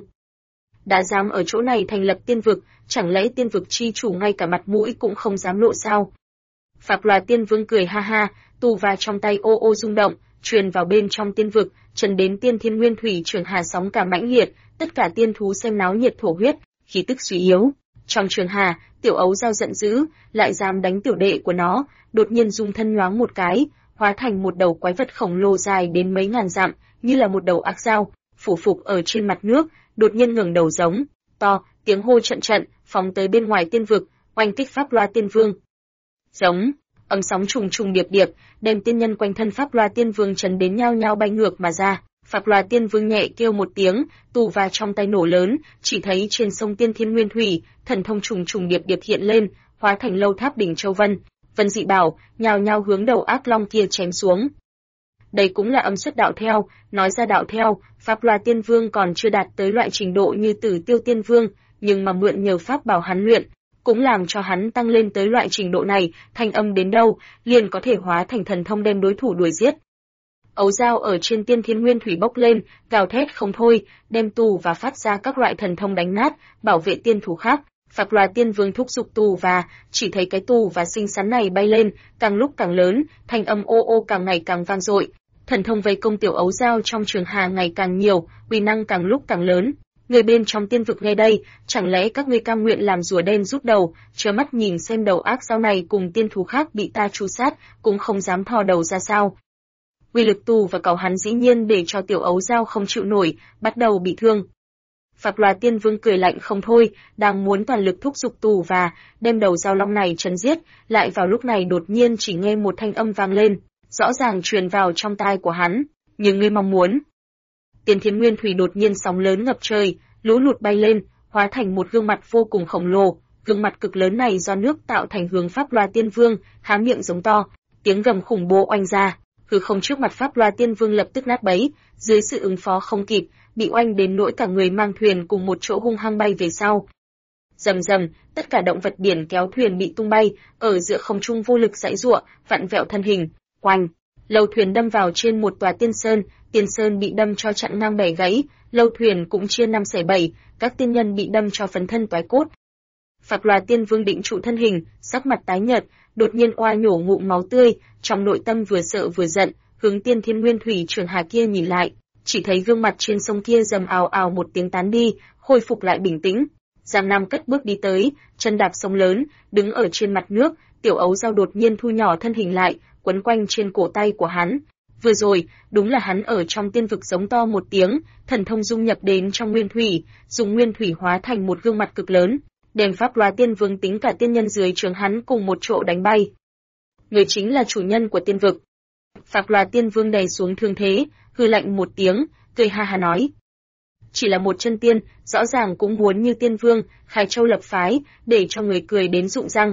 Đã dám ở chỗ này thành lập tiên vực, chẳng lẽ tiên vực chi chủ ngay cả mặt mũi cũng không dám lộ sao? Pháp Loa tiên vương cười ha ha, tù và trong tay ô ô rung động, truyền vào bên trong tiên vực, trần đến Tiên Thiên Nguyên Thủy Trường Hà sóng cả mãnh liệt, tất cả tiên thú xem náo nhiệt thổ huyết, khí tức suy yếu. Trong Trường Hà, Tiểu Ấu Dao giận dữ, lại dám đánh tiểu đệ của nó, đột nhiên dung thân nhoáng một cái, hóa thành một đầu quái vật khổng lồ dài đến mấy ngàn dặm, như là một đầu ác dao, phủ phục ở trên mặt nước, đột nhiên ngẩng đầu giống to, tiếng hô trận trận, phóng tới bên ngoài tiên vực, oanh kích Pháp Loa tiên vương. Giống, âm sóng trùng trùng điệp điệp, đem tiên nhân quanh thân Pháp Loa tiên vương chấn đến nhao nhao bay ngược mà ra. Pháp Loa tiên vương nhẹ kêu một tiếng, tù và trong tay nổ lớn, chỉ thấy trên sông Tiên Thiên Nguyên Thủy, thần thông trùng trùng điệp điệp hiện lên, hóa thành lâu tháp đỉnh châu vân, vân dị bảo, nhao nhao hướng đầu ác long kia chém xuống. Đây cũng là âm xuất đạo theo, nói ra đạo theo, Pháp Loa tiên vương còn chưa đạt tới loại trình độ như Tử Tiêu tiên vương, nhưng mà mượn nhờ pháp bảo hắn luyện, cũng làm cho hắn tăng lên tới loại trình độ này, thanh âm đến đâu, liền có thể hóa thành thần thông đem đối thủ đuổi giết. Ấu Dao ở trên Tiên Thiên Nguyên Thủy bốc lên, gào thét không thôi, đem tù và phát ra các loại thần thông đánh nát, bảo vệ tiên thú khác. Pháp Loa tiên vương thúc giục tù và, chỉ thấy cái tù và xinh xắn này bay lên, càng lúc càng lớn, thanh âm ô ô càng ngày càng vang dội. Thần thông vây công tiểu Ấu Dao trong Trường Hà ngày càng nhiều, uy năng càng lúc càng lớn. Người bên trong tiên vực nghe đây, chẳng lẽ các ngươi cam nguyện làm rùa đen rút đầu, trơ mắt nhìn xem đầu ác dao này cùng tiên thú khác bị ta tru sát, cũng không dám thò đầu ra sao? Uy lực tù và cào hắn dĩ nhiên để cho tiểu Ấu Dao không chịu nổi, bắt đầu bị thương. Pháp Loa tiên vương cười lạnh không thôi, đang muốn toàn lực thúc giục tù và đem đầu dao long này chấn giết, lại vào lúc này đột nhiên chỉ nghe một thanh âm vang lên, rõ ràng truyền vào trong tai của hắn, như ngươi mong muốn. Tiên Thiên Nguyên Thủy đột nhiên sóng lớn ngập trời, lũ lụt bay lên, hóa thành một gương mặt vô cùng khổng lồ, gương mặt cực lớn này do nước tạo thành hướng Pháp Loa tiên vương, há miệng giống to, tiếng gầm khủng bố oanh ra. Hư không trước mặt Pháp Loa tiên vương lập tức nát bấy, dưới sự ứng phó không kịp, bị oanh đến nỗi cả người mang thuyền cùng một chỗ hung hăng bay về sau. Rầm rầm, tất cả động vật biển kéo thuyền bị tung bay, ở giữa không trung vô lực giãy giụa, vặn vẹo thân hình. Oanh, lâu thuyền đâm vào trên một tòa tiên sơn bị đâm cho chặn ngang bẻ gãy, lâu thuyền cũng chia 5 xẻ 7, các tiên nhân bị đâm cho phấn thân toái cốt. Pháp Loa tiên vương định trụ thân hình, sắc mặt tái nhợt, đột nhiên oa nhổ ngụm máu tươi, trong nội tâm vừa sợ vừa giận, hướng Tiên Thiên Nguyên Thủy Trường Hà kia nhìn lại, chỉ thấy gương mặt trên sông kia rầm ào ào một tiếng tán đi, khôi phục lại bình tĩnh. Giang Nam cất bước đi tới, chân đạp sông lớn, đứng ở trên mặt nước, tiểu Ấu Dao đột nhiên thu nhỏ thân hình lại, quấn quanh trên cổ tay của hắn. Vừa rồi, đúng là hắn ở trong tiên vực giống to một tiếng, thần thông dung nhập đến trong nguyên thủy, dùng nguyên thủy hóa thành một gương mặt cực lớn, đem Pháp Loa tiên vương tính cả tiên nhân dưới trướng hắn cùng một chỗ đánh bay. Người chính là chủ nhân của tiên vực. Pháp Loa tiên vương đè xuống thương thế, hừ lạnh một tiếng, cười ha ha nói: chỉ là một chân tiên, rõ ràng cũng muốn như tiên vương, Khai Châu lập phái, để cho người cười đến rụng răng.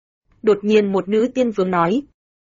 Đột nhiên một nữ tiên vương nói: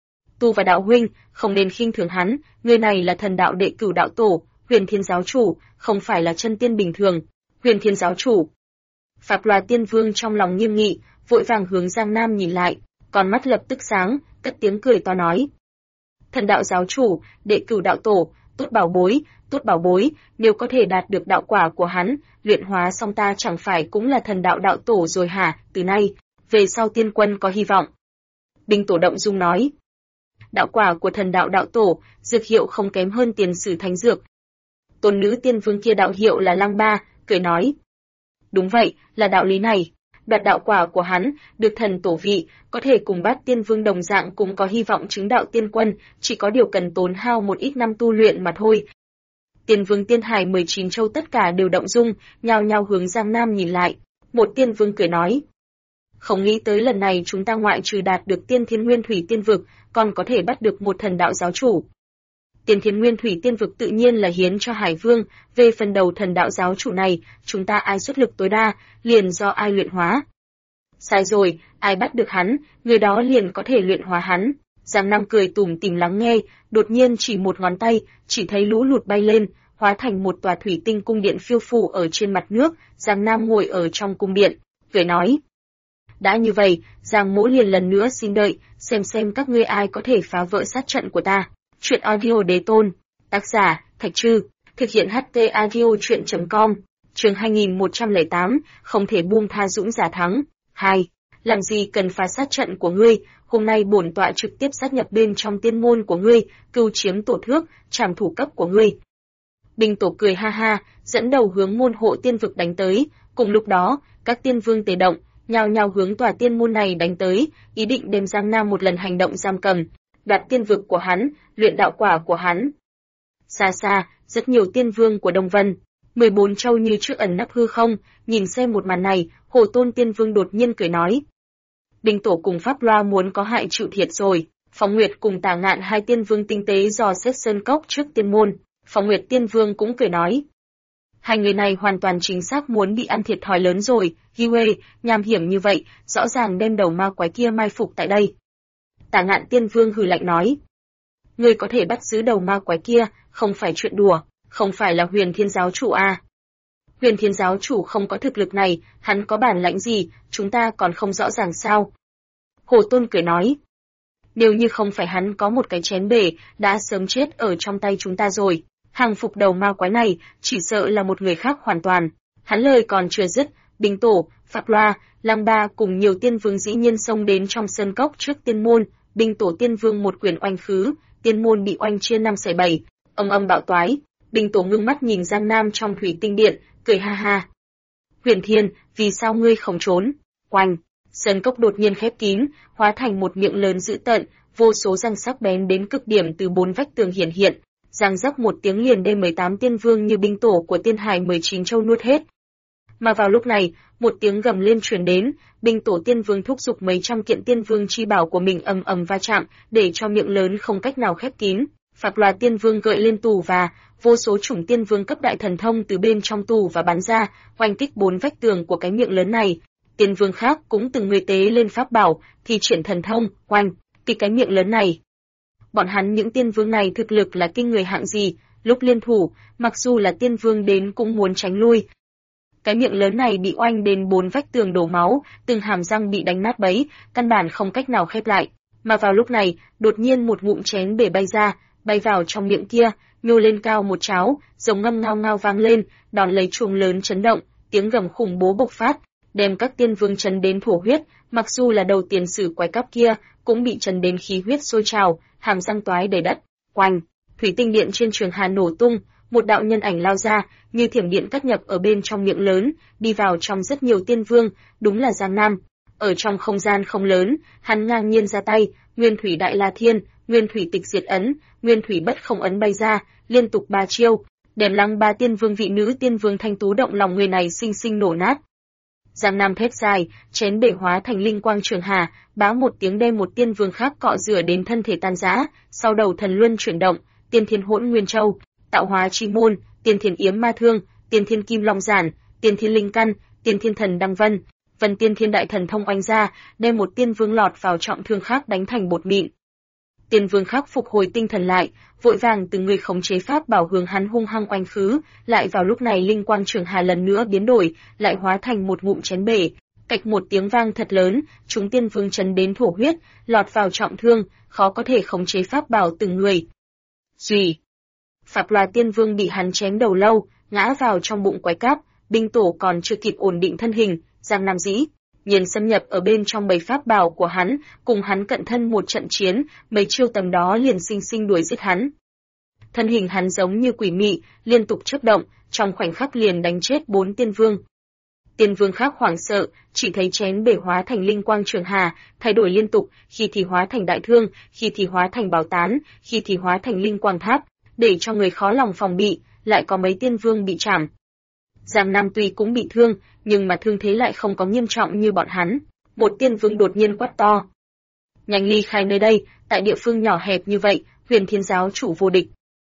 Tu và đạo huynh, không nên khinh thường hắn, người này là thần đạo đệ cửu đạo tổ, Huyền Thiên giáo chủ, không phải là chân tiên bình thường. Huyền Thiên giáo chủ. Pháp Loa tiên vương trong lòng nghiêm nghị, vội vàng hướng Giang Nam nhìn lại, con mắt lập tức sáng, cất tiếng cười to nói: thần đạo giáo chủ, đệ cửu đạo tổ, tốt bảo bối, nếu có thể đạt được đạo quả của hắn, luyện hóa xong ta chẳng phải cũng là thần đạo đạo tổ rồi hả? Từ nay về sau tiên quân có hy vọng. Đinh Tổ động dung nói: đạo quả của thần đạo đạo tổ, dược hiệu không kém hơn tiền sử thánh dược. Tôn nữ tiên vương kia đạo hiệu là Lăng Ba, cười nói: đúng vậy, là đạo lý này. Đoạt đạo quả của hắn, được thần tổ vị, có thể cùng Bát Tiên Vương đồng dạng cũng có hy vọng chứng đạo tiên quân, chỉ có điều cần tốn hao một ít năm tu luyện mà thôi. Tiên Vương Tiên Hải 19 châu tất cả đều động dung, nhao nhao hướng Giang Nam nhìn lại. Một tiên vương cười nói: không nghĩ tới lần này chúng ta ngoại trừ đạt được Tiên Thiên Nguyên Thủy tiên vực, còn có thể bắt được một thần đạo giáo chủ. Tiên Thiên Nguyên Thủy Tiên Vực tự nhiên là hiến cho Hải Vương, về phần đầu thần đạo giáo chủ này, chúng ta ai xuất lực tối đa, liền do ai luyện hóa. Sai rồi, ai bắt được hắn, người đó liền có thể luyện hóa hắn. Giang Nam cười tủm tỉm lắng nghe, đột nhiên chỉ một ngón tay, chỉ thấy lũ lụt bay lên, hóa thành một tòa thủy tinh cung điện phiêu phù ở trên mặt nước. Giang Nam ngồi ở trong cung điện, cười nói: đã như vậy, Giang Mỗ liền lần nữa xin đợi, xem các ngươi ai có thể phá vỡ sát trận của ta. Truyện audio Đế Tôn, tác giả Thạch Trư, thực hiện HT audio truyện.com. Chương 2108, không thể buông tha dũng giả thắng. 2. Làm gì cần phá sát trận của ngươi, hôm nay bổn tọa trực tiếp sát nhập bên trong tiên môn của ngươi, cưu chiếm tổ thước, trảm thủ cấp của ngươi. Đinh Tổ cười ha ha, dẫn đầu hướng môn hộ tiên vực đánh tới. Cùng lúc đó, các tiên vương tề động, nhao nhao hướng tòa tiên môn này đánh tới, ý định đem Giang Nam một lần hành động giam cầm, đoạt tiên vực của hắn, luyện đạo quả của hắn. Xa xa, rất nhiều tiên vương của Đông Vân, 14 châu như trước ẩn nấp hư không, nhìn xem một màn này, Hồ Tôn Tiên Vương đột nhiên cười nói: Đinh Tổ cùng Pháp Loa muốn có hại chịu thiệt rồi. Phóng Nguyệt cùng Tả Ngạn hai tiên vương tinh tế dò xét sơn cốc trước tiên môn. Phóng Nguyệt Tiên Vương cũng cười nói: hai người này hoàn toàn chính xác muốn bị ăn thiệt thòi lớn rồi, Hi Huê, nham hiểm như vậy, rõ ràng đem đầu ma quái kia mai phục tại đây. Tả Ngạn Tiên Vương hừ lạnh nói: ngươi có thể bắt giữ đầu ma quái kia, không phải chuyện đùa, không phải là Huyền Thiên giáo chủ à? Huyền Thiên giáo chủ không có thực lực này, hắn có bản lãnh gì, chúng ta còn không rõ ràng sao? Hồ Tôn cười nói: nếu như không phải hắn có một cái chén bể, đã sớm chết ở trong tay chúng ta rồi. Hàng phục đầu ma quái này, chỉ sợ là một người khác hoàn toàn. Hắn lời còn chưa dứt, Đinh Tổ, Pháp Loa, Lăng Ba cùng nhiều tiên vương dĩ nhiên xông đến trong sơn cốc trước tiên môn. Đinh Tổ tiên vương một quyền oanh khứ, tiên môn bị oanh chia 5/7, âm bạo toái. Đinh Tổ ngưng mắt nhìn Giang Nam trong thủy tinh điện, cười ha ha. Huyền Thiên, vì sao ngươi không trốn? Oanh! Sơn cốc đột nhiên khép kín, hóa thành một miệng lớn dữ tợn, vô số răng sắc bén đến cực điểm từ 4 vách tường hiển hiện. Giang rắc một tiếng liền đem 18 tiên vương như binh tổ của tiên hải 19 châu nuốt hết. Mà vào lúc này, một tiếng gầm lên truyền đến, binh tổ tiên vương thúc giục mấy trăm kiện tiên vương chi bảo của mình ầm ầm va chạm, để cho miệng lớn không cách nào khép kín. Pháp Loa tiên vương gợi lên tù và vô số chủng tiên vương cấp đại thần thông từ bên trong tù và bắn ra, oanh kích 4 vách tường của cái miệng lớn này. Tiên vương khác cũng từng người tế lên pháp bảo, thì triển thần thông, oanh kích cái miệng lớn này. Bọn hắn những tiên vương này thực lực là kinh người hạng gì, lúc liên thủ, mặc dù là tiên vương đến cũng muốn tránh lui. Cái miệng lớn này bị oanh đến 4 vách tường đổ máu, từng hàm răng bị đánh nát bấy, căn bản không cách nào khép lại. Mà vào lúc này, đột nhiên một ngụm chén bể bay ra, bay vào trong miệng kia, nhô lên cao một cháo, giống ngâm ngao ngao vang lên, đòn lấy chuông lớn chấn động, tiếng gầm khủng bố bộc phát, đem các tiên vương chấn đến thổ huyết, mặc dù là đầu tiền sử quái cắp kia, cũng bị chấn đến khí huyết sôi trào, hàm răng toái đầy đất. Oanh! Thủy tinh điện trên Trường Hà nổ tung, một đạo nhân ảnh lao ra, như thiểm điện cắt nhập ở bên trong miệng lớn, đi vào trong rất nhiều tiên vương, đúng là Giang Nam. Ở trong không gian không lớn, hắn ngang nhiên ra tay, Nguyên Thủy Đại La Thiên, Nguyên Thủy Tịch Diệt Ấn, Nguyên Thủy Bất Không Ấn bay ra, liên tục 3 chiêu, đem Lăng Ba tiên vương vị nữ tiên vương thanh tú động lòng người này sinh sinh nổ nát. Giang Nam thét dài, chén bể hóa thành linh quang Trường Hà, bá một tiếng đem một tiên vương khác cọ rửa đến thân thể tan rã, sau đầu thần luân chuyển động, Tiên Thiên Hỗn Nguyên Châu, Tạo Hóa Chi Môn, Tiên Thiên Yếm Ma Thương, Tiên Thiên Kim Long Giản, Tiên Thiên Linh Căn, Tiên Thiên Thần Đăng Vân, Vân Tiên Thiên Đại Thần Thông oanh ra, đem một tiên vương lọt vào trọng thương khác đánh thành bột mịn. Tiên vương khác phục hồi tinh thần lại, vội vàng từng người khống chế pháp bảo hướng hắn hung hăng oanh khứ, lại vào lúc này linh quang Trường Hà lần nữa biến đổi, lại hóa thành một ngụm chén bể, cạch một tiếng vang thật lớn, chúng tiên vương chấn đến thổ huyết, lọt vào trọng thương, khó có thể khống chế pháp bảo từng người. Gì? Pháp Loa tiên vương bị hắn chém đầu lâu, ngã vào trong bụng quái cáp, binh tổ còn chưa kịp ổn định thân hình, Giang Nam dĩ nhiên xâm nhập ở bên trong bầy pháp bảo của hắn, cùng hắn cận thân một trận chiến, mấy chiêu tầm đó liền sinh sinh đuổi giết hắn. Thân hình hắn giống như quỷ mị, liên tục chớp động, trong khoảnh khắc liền đánh chết 4 tiên vương. Tiên vương khác hoảng sợ, chỉ thấy chén bể hóa thành linh quang Trường Hà, thay đổi liên tục, khi thì hóa thành đại thương, khi thì hóa thành bảo tán, khi thì hóa thành linh quang tháp, để cho người khó lòng phòng bị, lại có mấy tiên vương bị chảm. Giang Nam tuy cũng bị thương, nhưng mà thương thế lại không có nghiêm trọng như bọn hắn. Một tiên vương đột nhiên quát to: nhanh ly khai nơi đây, tại địa phương nhỏ hẹp như vậy, Huyền Thiên giáo chủ vô địch.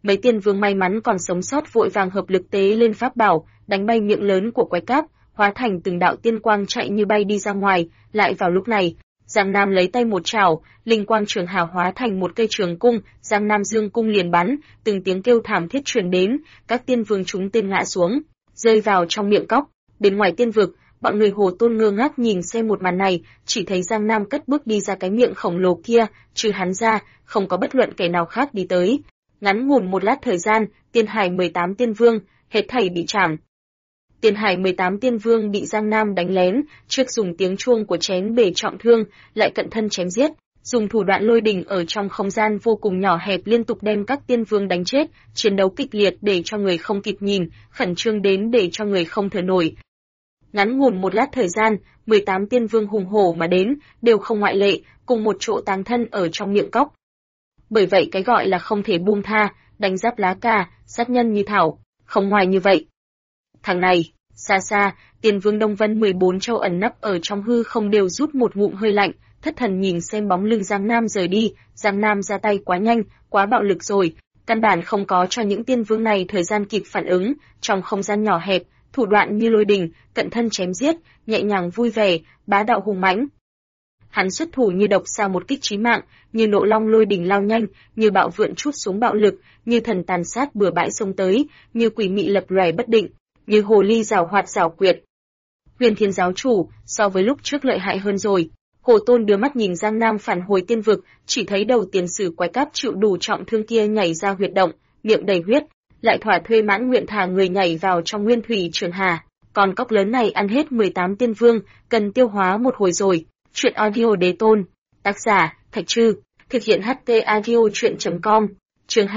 Mấy tiên vương may mắn còn sống sót vội vàng hợp lực tế lên pháp bảo, đánh bay miệng lớn của quái cáp, hóa thành từng đạo tiên quang chạy như bay đi ra ngoài. Lại vào lúc này, Giang Nam lấy tay một chảo, linh quang trường hào hóa thành một cây trường cung, Giang Nam dương cung liền bắn, từng tiếng kêu thảm thiết truyền đến, các tiên vương chúng tên ngã xuống, rơi vào trong miệng cốc. Bên ngoài tiên vực, bọn người Hồ Tôn ngơ ngác nhìn xem một màn này, chỉ thấy Giang Nam cất bước đi ra cái miệng khổng lồ kia, trừ hắn ra, không có bất luận kẻ nào khác đi tới. Ngắn ngủn một lát thời gian, Tiên Hải 18 tiên vương, hết thảy bị trảm. Tiên Hải 18 tiên vương bị Giang Nam đánh lén, trước dùng tiếng chuông của chén bể trọng thương, lại cận thân chém giết, dùng thủ đoạn lôi đình ở trong không gian vô cùng nhỏ hẹp liên tục đem các tiên vương đánh chết, chiến đấu kịch liệt để cho người không kịp nhìn, khẩn trương đến để cho người không thở nổi. Ngắn ngủn một lát thời gian, 18 tiên vương hùng hổ mà đến, đều không ngoại lệ, cùng một chỗ táng thân ở trong miệng cốc. Bởi vậy cái gọi là không thể buông tha, đánh giáp lá cà, sát nhân như thảo, không ngoài như vậy. Thằng này, xa xa, tiên vương Đông Vân 14 châu ẩn nấp ở trong hư không đều rút một ngụm hơi lạnh, thất thần nhìn xem bóng lưng Giang Nam rời đi, Giang Nam ra tay quá nhanh, quá bạo lực rồi, căn bản không có cho những tiên vương này thời gian kịp phản ứng, trong không gian nhỏ hẹp, thủ đoạn như lôi đình, cận thân chém giết, nhẹ nhàng vui vẻ, bá đạo hùng mãnh. Hắn xuất thủ như độc sao một kích chí mạng, như nộ long lôi đình lao nhanh, như bạo vượn trút xuống bạo lực, như thần tàn sát bừa bãi xông tới, như quỷ mị lập lòe bất định, như hồ ly giảo hoạt giảo quyệt. Huyền Thiên giáo chủ, so với lúc trước lợi hại hơn rồi. Hồ Tôn đưa mắt nhìn Giang Nam phản hồi tiên vực, chỉ thấy đầu tiền sử quái cáp chịu đủ trọng thương kia nhảy ra huyệt động, miệng đầy huyết, lại thỏa thuê mãn nguyện thả người nhảy vào trong nguyên thủy trường hà. Còn cốc lớn này ăn hết 18 tiên vương, cần tiêu hóa một hồi rồi. Chuyện audio đế tôn, tác giả Thạch Trư, thực hiện HT audio truyện.com, chương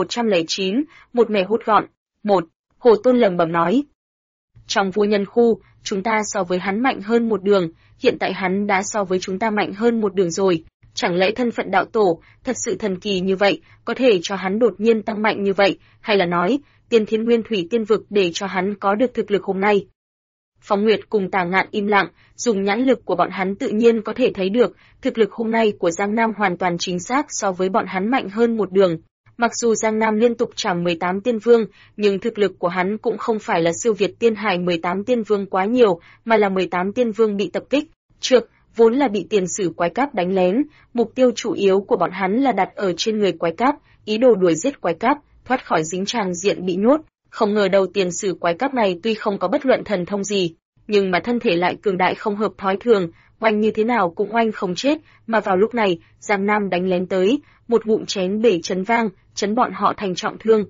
2109, một mẻ hút gọn. 1. Hồ Tôn lẩm bẩm nói. Trong vua nhân khu, chúng ta so với hắn mạnh hơn một đường, hiện tại hắn đã so với chúng ta mạnh hơn một đường rồi. Chẳng lẽ thân phận đạo tổ, thật sự thần kỳ như vậy, có thể cho hắn đột nhiên tăng mạnh như vậy, hay là nói, tiên thiên nguyên thủy tiên vực để cho hắn có được thực lực hôm nay. Phóng Nguyệt cùng Tà Ngạn im lặng, dùng nhãn lực của bọn hắn tự nhiên có thể thấy được, thực lực hôm nay của Giang Nam hoàn toàn chính xác so với bọn hắn mạnh hơn một đường. Mặc dù Giang Nam liên tục trảm 18 tiên vương, nhưng thực lực của hắn cũng không phải là siêu việt Tiên Hải 18 tiên vương quá nhiều, mà là 18 tiên vương bị tập kích. Trước, vốn là bị tiền sử quái cáp đánh lén, mục tiêu chủ yếu của bọn hắn là đặt ở trên người quái cáp, ý đồ đuổi giết quái cáp, thoát khỏi dính tràng diện bị nhốt. Không ngờ đầu tiền sử quái cáp này tuy không có bất luận thần thông gì, nhưng mà thân thể lại cường đại không hợp thói thường, oanh như thế nào cũng oanh không chết, mà vào lúc này, Giang Nam đánh lén tới, một ngụm chén bể chấn vang, chấn bọn họ thành trọng thương.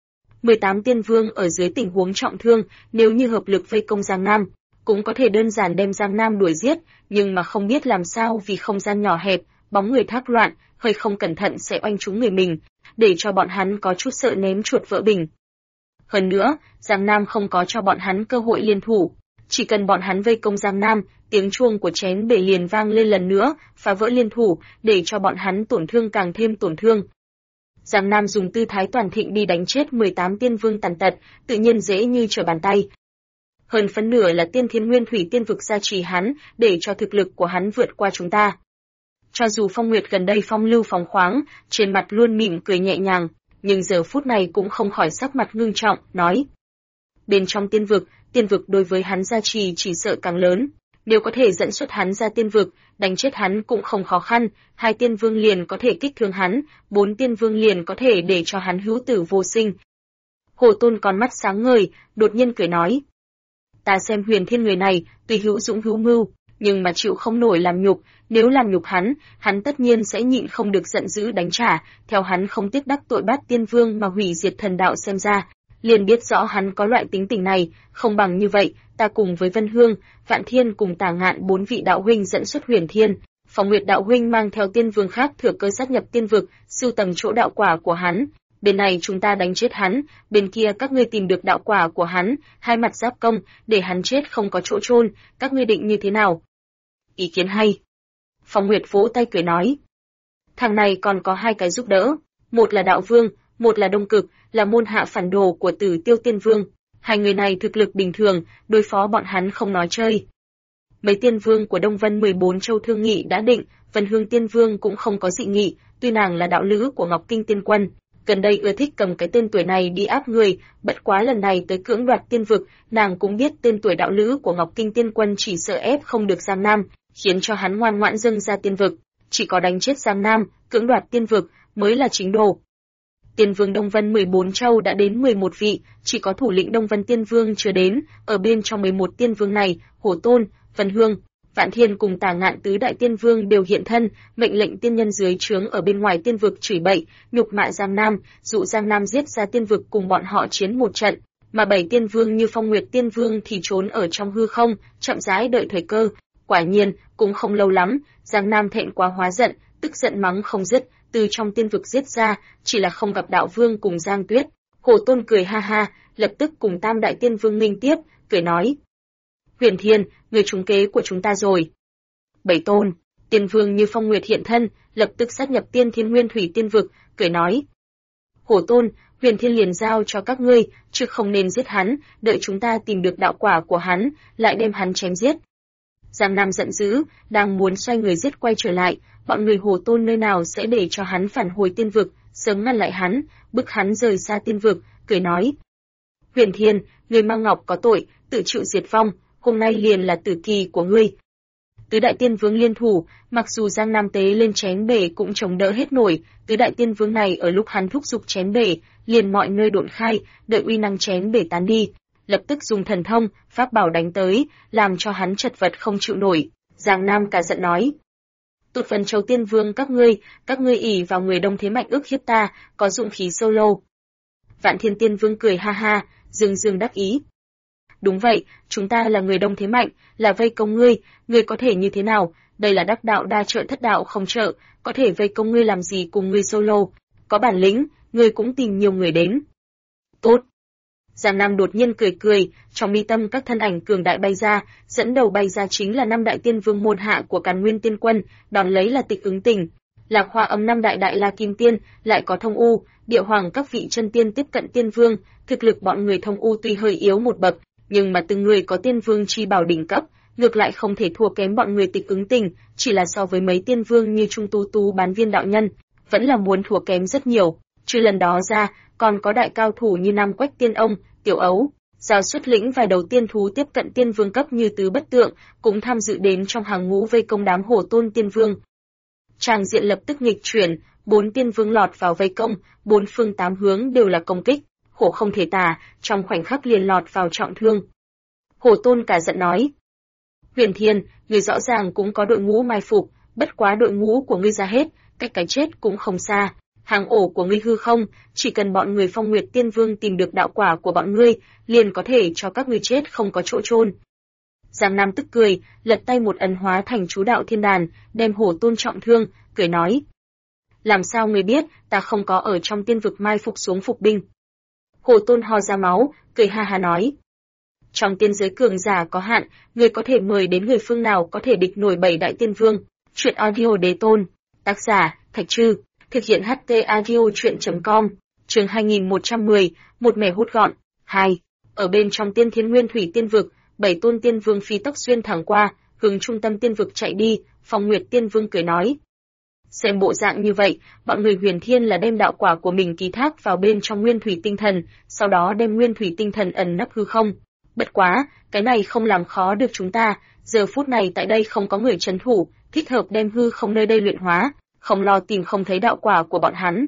18 tiên vương ở dưới tình huống trọng thương, nếu như hợp lực vây công Giang Nam, cũng có thể đơn giản đem Giang Nam đuổi giết, nhưng mà không biết làm sao vì không gian nhỏ hẹp, bóng người thác loạn, hơi không cẩn thận sẽ oanh trúng người mình, để cho bọn hắn có chút sợ ném chuột vỡ bình. Hơn nữa, Giang Nam không có cho bọn hắn cơ hội liên thủ, chỉ cần bọn hắn vây công Giang Nam, tiếng chuông của chén bể liền vang lên lần nữa, phá vỡ liên thủ, để cho bọn hắn tổn thương càng thêm tổn thương. Giang Nam dùng tư thái toàn thịnh đi đánh chết 18 tiên vương tàn tật, tự nhiên dễ như trở bàn tay. Hơn phân nửa là tiên thiên nguyên thủy tiên vực gia trì hắn, để cho thực lực của hắn vượt qua chúng ta. Cho dù Phong Nguyệt gần đây phong lưu phóng khoáng, trên mặt luôn mỉm cười nhẹ nhàng, nhưng giờ phút này cũng không khỏi sắc mặt ngưng trọng, nói. Bên trong tiên vực đối với hắn gia trì chỉ sợ càng lớn. Nếu có thể dẫn xuất hắn ra tiên vực, đánh chết hắn cũng không khó khăn, 2 tiên vương liền có thể kích thương hắn, 4 tiên vương liền có thể để cho hắn hữu tử vô sinh. Hồ Tôn con mắt sáng ngời, đột nhiên cười nói. Ta xem Huyền Thiên người này, tuy hữu dũng hữu mưu, nhưng mà chịu không nổi làm nhục, nếu làm nhục hắn tất nhiên sẽ nhịn không được giận dữ đánh trả, theo hắn không tiếc đắc tội Bát Tiên Vương mà hủy diệt thần đạo xem ra, liền biết rõ hắn có loại tính tình này, không bằng như vậy, ta cùng với Vân Hương, Vạn Thiên cùng Tà Ngạn 4 vị đạo huynh dẫn xuất Huyền Thiên, Phong Nguyệt đạo huynh mang theo tiên vương khác thừa cơ sát nhập tiên vực, sưu tầm chỗ đạo quả của hắn. Bên này chúng ta đánh chết hắn, bên kia các ngươi tìm được đạo quả của hắn, hai mặt giáp công, để hắn chết không có chỗ chôn, các ngươi định như thế nào? Ý kiến hay. Phong Nguyệt vỗ tay cười nói. Thằng này còn có 2 cái giúp đỡ, một là đạo vương, một là Đông Cực, là môn hạ phản đồ của Tử Tiêu Tiên Vương. 2 người này thực lực bình thường, đối phó bọn hắn không nói chơi. Mấy tiên vương của Đông Vân 14 châu thương nghị đã định, Vân Hương Tiên Vương cũng không có dị nghị, tuy nàng là đạo lữ của Ngọc Kinh Tiên Quân, gần đây ưa thích cầm cái tên tuổi này đi áp người, bất quá lần này tới cưỡng đoạt tiên vực, nàng cũng biết tên tuổi đạo lữ của Ngọc Kinh Tiên Quân chỉ sợ ép không được Giang Nam, khiến cho hắn ngoan ngoãn dâng ra tiên vực, chỉ có đánh chết Giang Nam, cưỡng đoạt tiên vực mới là chính đồ. Tiên vương Đông Vân 14 châu đã đến 11 vị, chỉ có thủ lĩnh Đông Vân Tiên Vương chưa đến, ở bên trong 11 tiên vương này, Hổ Tôn, Vân Hương, Vạn Thiên cùng Tà Ngạn tứ đại tiên vương đều hiện thân, mệnh lệnh tiên nhân dưới trướng ở bên ngoài tiên vực chửi bậy, nhục mạ Giang Nam, dụ Giang Nam giết ra tiên vực cùng bọn họ chiến một trận, mà 7 tiên vương như Phong Nguyệt Tiên Vương thì trốn ở trong hư không, chậm rãi đợi thời cơ. Quả nhiên, cũng không lâu lắm, Giang Nam thẹn quá hóa giận, tức giận mắng không dứt, từ trong tiên vực giết ra, chỉ là không gặp đạo vương cùng Giang Tuyết. Hổ Tôn cười ha ha, lập tức cùng Tam đại tiên vương nghênh tiếp, cười nói: Huyền Thiên, người trúng kế của chúng ta rồi. Bảy tôn, tiên vương như Phong Nguyệt hiện thân, lập tức sát nhập Tiên Thiên Nguyên Thủy tiên vực, cười nói: Hổ Tôn, Huyền Thiên liền giao cho các ngươi, chứ không nên giết hắn, đợi chúng ta tìm được đạo quả của hắn, lại đem hắn chém giết. Giang Nam giận dữ, đang muốn xoay người giết quay trở lại, bọn người Hổ Tôn nơi nào sẽ để cho hắn phản hồi tiên vực, sớm ngăn lại hắn, bức hắn rời xa tiên vực, cười nói: Huyền Thiên, người mang ngọc có tội, tự chịu diệt vong, hôm nay liền là tử kỳ của ngươi. Tứ đại tiên vương liên thủ, mặc dù Giang Nam tế lên chém bể cũng chống đỡ hết nổi, tứ đại tiên vương này ở lúc hắn thúc giục chém bể, liền mọi nơi độn khai, đợi uy năng chém bể tán đi, lập tức dùng thần thông, pháp bảo đánh tới, làm cho hắn chật vật không chịu nổi. Giang Nam cả giận nói: Tụt Vân Châu tiên vương các ngươi ỷ vào người đông thế mạnh ức hiếp ta, có dụng khí solo. Vạn Thiên tiên vương cười ha ha, dương dương đắc ý. Đúng vậy, chúng ta là người đông thế mạnh, là vây công ngươi có thể như thế nào, đây là đắc đạo đa trợ thất đạo không trợ, có thể vây công ngươi làm gì cùng ngươi solo, có bản lĩnh, ngươi cũng tìm nhiều người đến. Tốt. Giang Nam đột nhiên cười cười, trong mi tâm các thân ảnh cường đại bay ra, dẫn đầu bay ra chính là 5 đại tiên vương môn hạ của Càn Nguyên Tiên Quân, đón lấy là Tịch Ứng Tình, Lạc Hoa Âm 5 đại đại La Kim Tiên, lại có Thông U, Địa Hoàng các vị chân tiên tiếp cận tiên vương, thực lực bọn người Thông U tuy hơi yếu một bậc, nhưng mà từng người có tiên vương chi bảo đỉnh cấp, ngược lại không thể thua kém bọn người Tịch Ứng Tình, chỉ là so với mấy tiên vương như Trung Tú Tú Bán Viên đạo nhân, vẫn là muốn thua kém rất nhiều. Trừ lần đó ra, còn có đại cao thủ như Nam Quách Tiên Ông, Tiểu Ấu, Giao xuất lĩnh vài đầu tiên thú tiếp cận tiên vương cấp như Tứ Bất Tượng, cũng tham dự đến trong hàng ngũ vây công đám Hổ Tôn tiên vương. Tràng diện lập tức nghịch chuyển, 4 tiên vương lọt vào vây công, 4 phương 8 hướng đều là công kích, khổ không thể tả, trong khoảnh khắc liền lọt vào trọng thương. Hổ Tôn cả giận nói: Huyền Thiên, người rõ ràng cũng có đội ngũ mai phục, bất quá đội ngũ của ngươi ra hết, cách cái chết cũng không xa. Hàng ổ của ngươi hư không, chỉ cần bọn người Phong Nguyệt Tiên Vương tìm được đạo quả của bọn ngươi, liền có thể cho các ngươi chết không có chỗ chôn. Giang Nam tức cười, lật tay một ấn hóa thành chú đạo thiên đàn, đem Hổ Tôn trọng thương, cười nói: Làm sao ngươi biết, ta không có ở trong tiên vực mai phục xuống phục binh? Hổ Tôn ho ra máu, cười ha ha nói: Trong tiên giới cường giả có hạn, ngươi có thể mời đến người phương nào có thể địch nổi 7 đại tiên vương. Truyện audio đế tôn, tác giả Thạch Trư, thực hiện HT audio truyện.com, chương 2110, một mẻ hút gọn. 2. Ở bên trong Tiên Thiên Nguyên Thủy tiên vực, 7 tôn tiên vương phi tốc xuyên thẳng qua, hướng trung tâm tiên vực chạy đi. Phong Nguyệt Tiên Vương cười nói: Xem bộ dạng như vậy, bọn người Huyền Thiên là đem đạo quả của mình ký thác vào bên trong Nguyên Thủy tinh thần, sau đó đem Nguyên Thủy tinh thần ẩn nấp hư không. Bất quá, cái này không làm khó được chúng ta, giờ phút này tại đây không có người trấn thủ, thích hợp đem hư không nơi đây luyện hóa, không lo tìm không thấy đạo quả của bọn hắn.